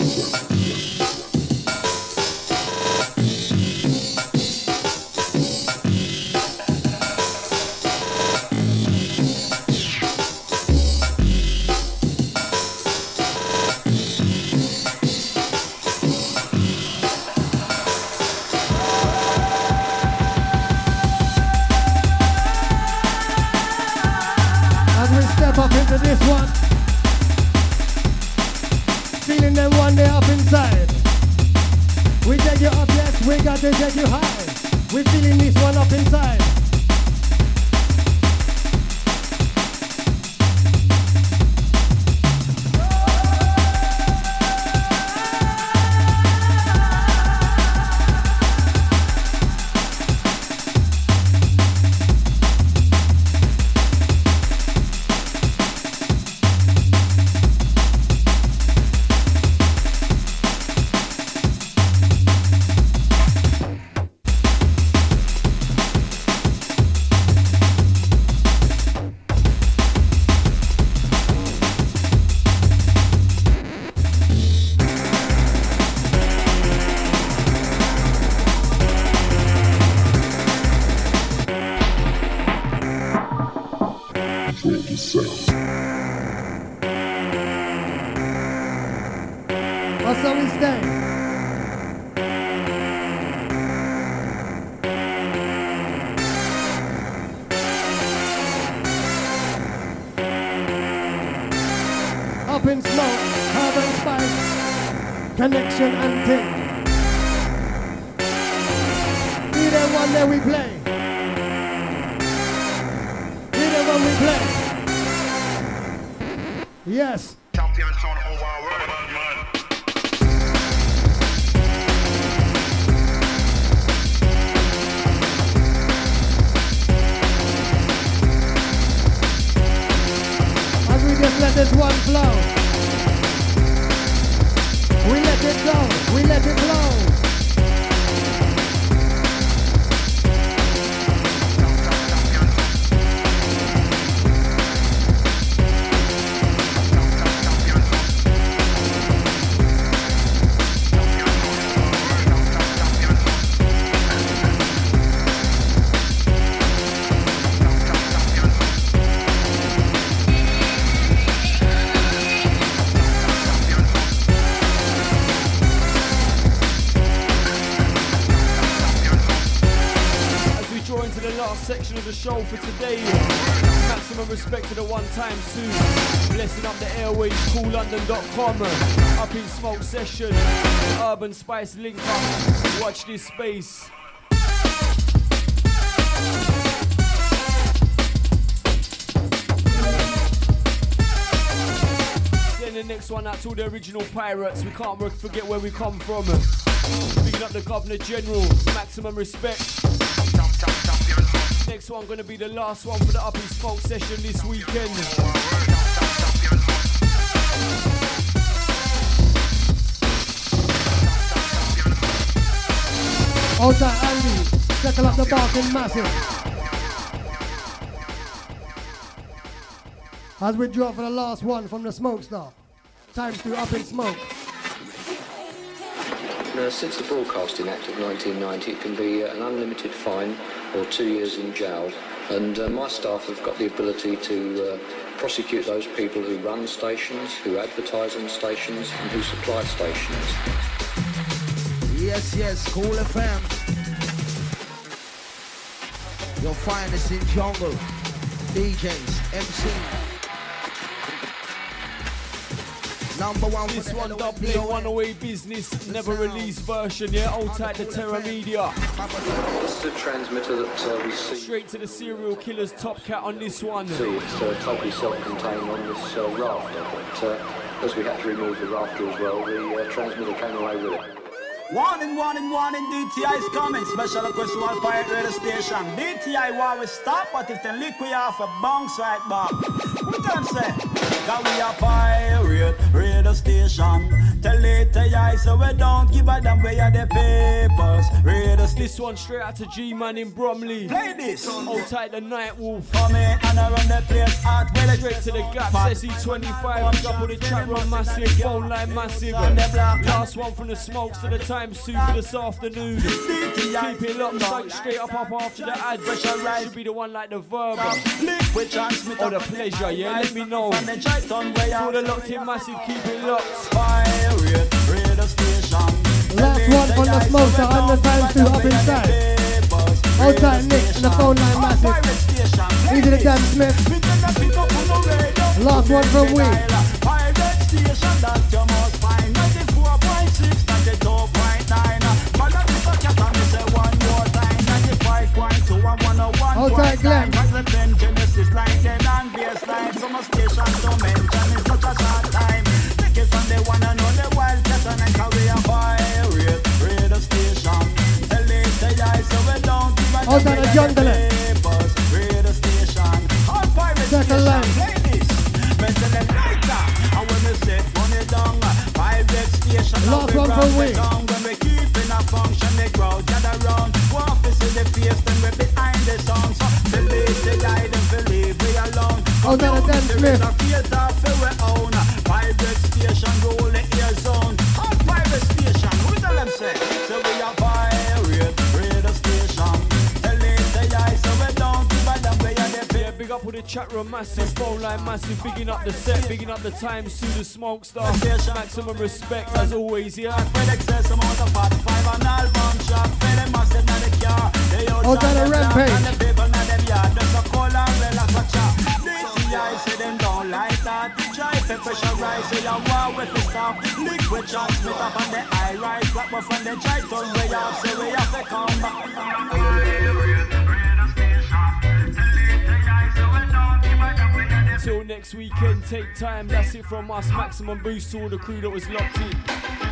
As we step up into this one, feeling them one day up inside. We take you up, yes, we got to take you high. We feeling this one up inside. That's how we stay. Up in smoke, herb and spice, connection and ting. Either one that we play. Either one we play. Yes. Champion sound over world, man. As we just let this one flow. We let it go, we let it flow. last section of the show for today. Maximum respect to the one time soon. Blessing up the airways, coollondon.com. Up in Smoke Session, Urban Spice link up. Watch this space. Send the next one out to the original pirates. We can't forget where we come from. Picking up the Governor General, maximum respect. Next one gonna be the last one for the Up in Smoke Session this weekend. Outside Andy, circle up the barking massive. As we drop for the last one from the Smoke Star. Time to Up in Smoke. Since the Broadcasting Act of 1990, it can be an unlimited fine or 2 years in jail. And my staff have got the ability to prosecute those people who run stations, who advertise on stations, and who supply stations. Yes, Cool FM. You'll find us in jungle. DJs, MC. Number one. This one don't play one away business, never released version, yeah. Old tight the Terra Media. It's the transmitter that we see. Straight to the serial killer's top cat on this one. It's totally self-contained on this rafter, but as we had to remove the rafter as well, the transmitter came away with it. Warning, DTI's coming. Special request to all pirate radio station. DTI war we stop, but if they lick we off a bounce right back. What them say? Cause we a pirate radio station. Tell DTI so we don't give a damn where the papers. Radio station. This one straight out to G-Man in Bromley. Play this. Old tight the Night Wolf. Come in and around the place hot. Straight to the gap, SE25. Pick up on the chat room massive, phone line massive. Last one from the Smokes to the Times 2 for this afternoon. Keep it locked, like straight up after the ad. Should be the one like the Verb or the Pleasure, yeah? Let me know. For the locked in massive, keep it locked. Last one on the Smoke Star and the Times 2 up inside. Outside Nick and the phone line massive. Easy the Dan Smith. Last one from we. Outside Glenn. Genesis line, then and baseline. Some stations don't mention in such a short time. Take it from the one and only Wildcat and carry a pirate radio station. The late eyes so we don't give a outside the jungle. Radio station. All pirate second line. Ladies, better than lighter. And when we set money down, pirate station. Last one from we. When we keep in a function, the crowd gather round. Walk to see the face, then we behind the sound. So believe the guy, then believe we alone. Out of the Dan Smith. Pirate station, roll the air zone. All pirate station, who tell them say? So we are pirate radio station. Tell the guy, so we don't give a damn where they pay. Yeah, big up with the chat room massive, phone line massive, bigging up the set, bigging up the Times to the Smoke Star. Maximum respect as always, yeah. Excess amount of 45 and album shop. Pay them massive in the car. They outside the Rampage. And the people in them yard. There's a call and relax a chat. DTI say them don't like that. Try to pressurize so you want with the stop. Liquid shots split up on the high rise. Black one from the try turn way off. So we have to come back. Till next weekend, take time. That's it from us. Maximum boost to all the crew that was locked in.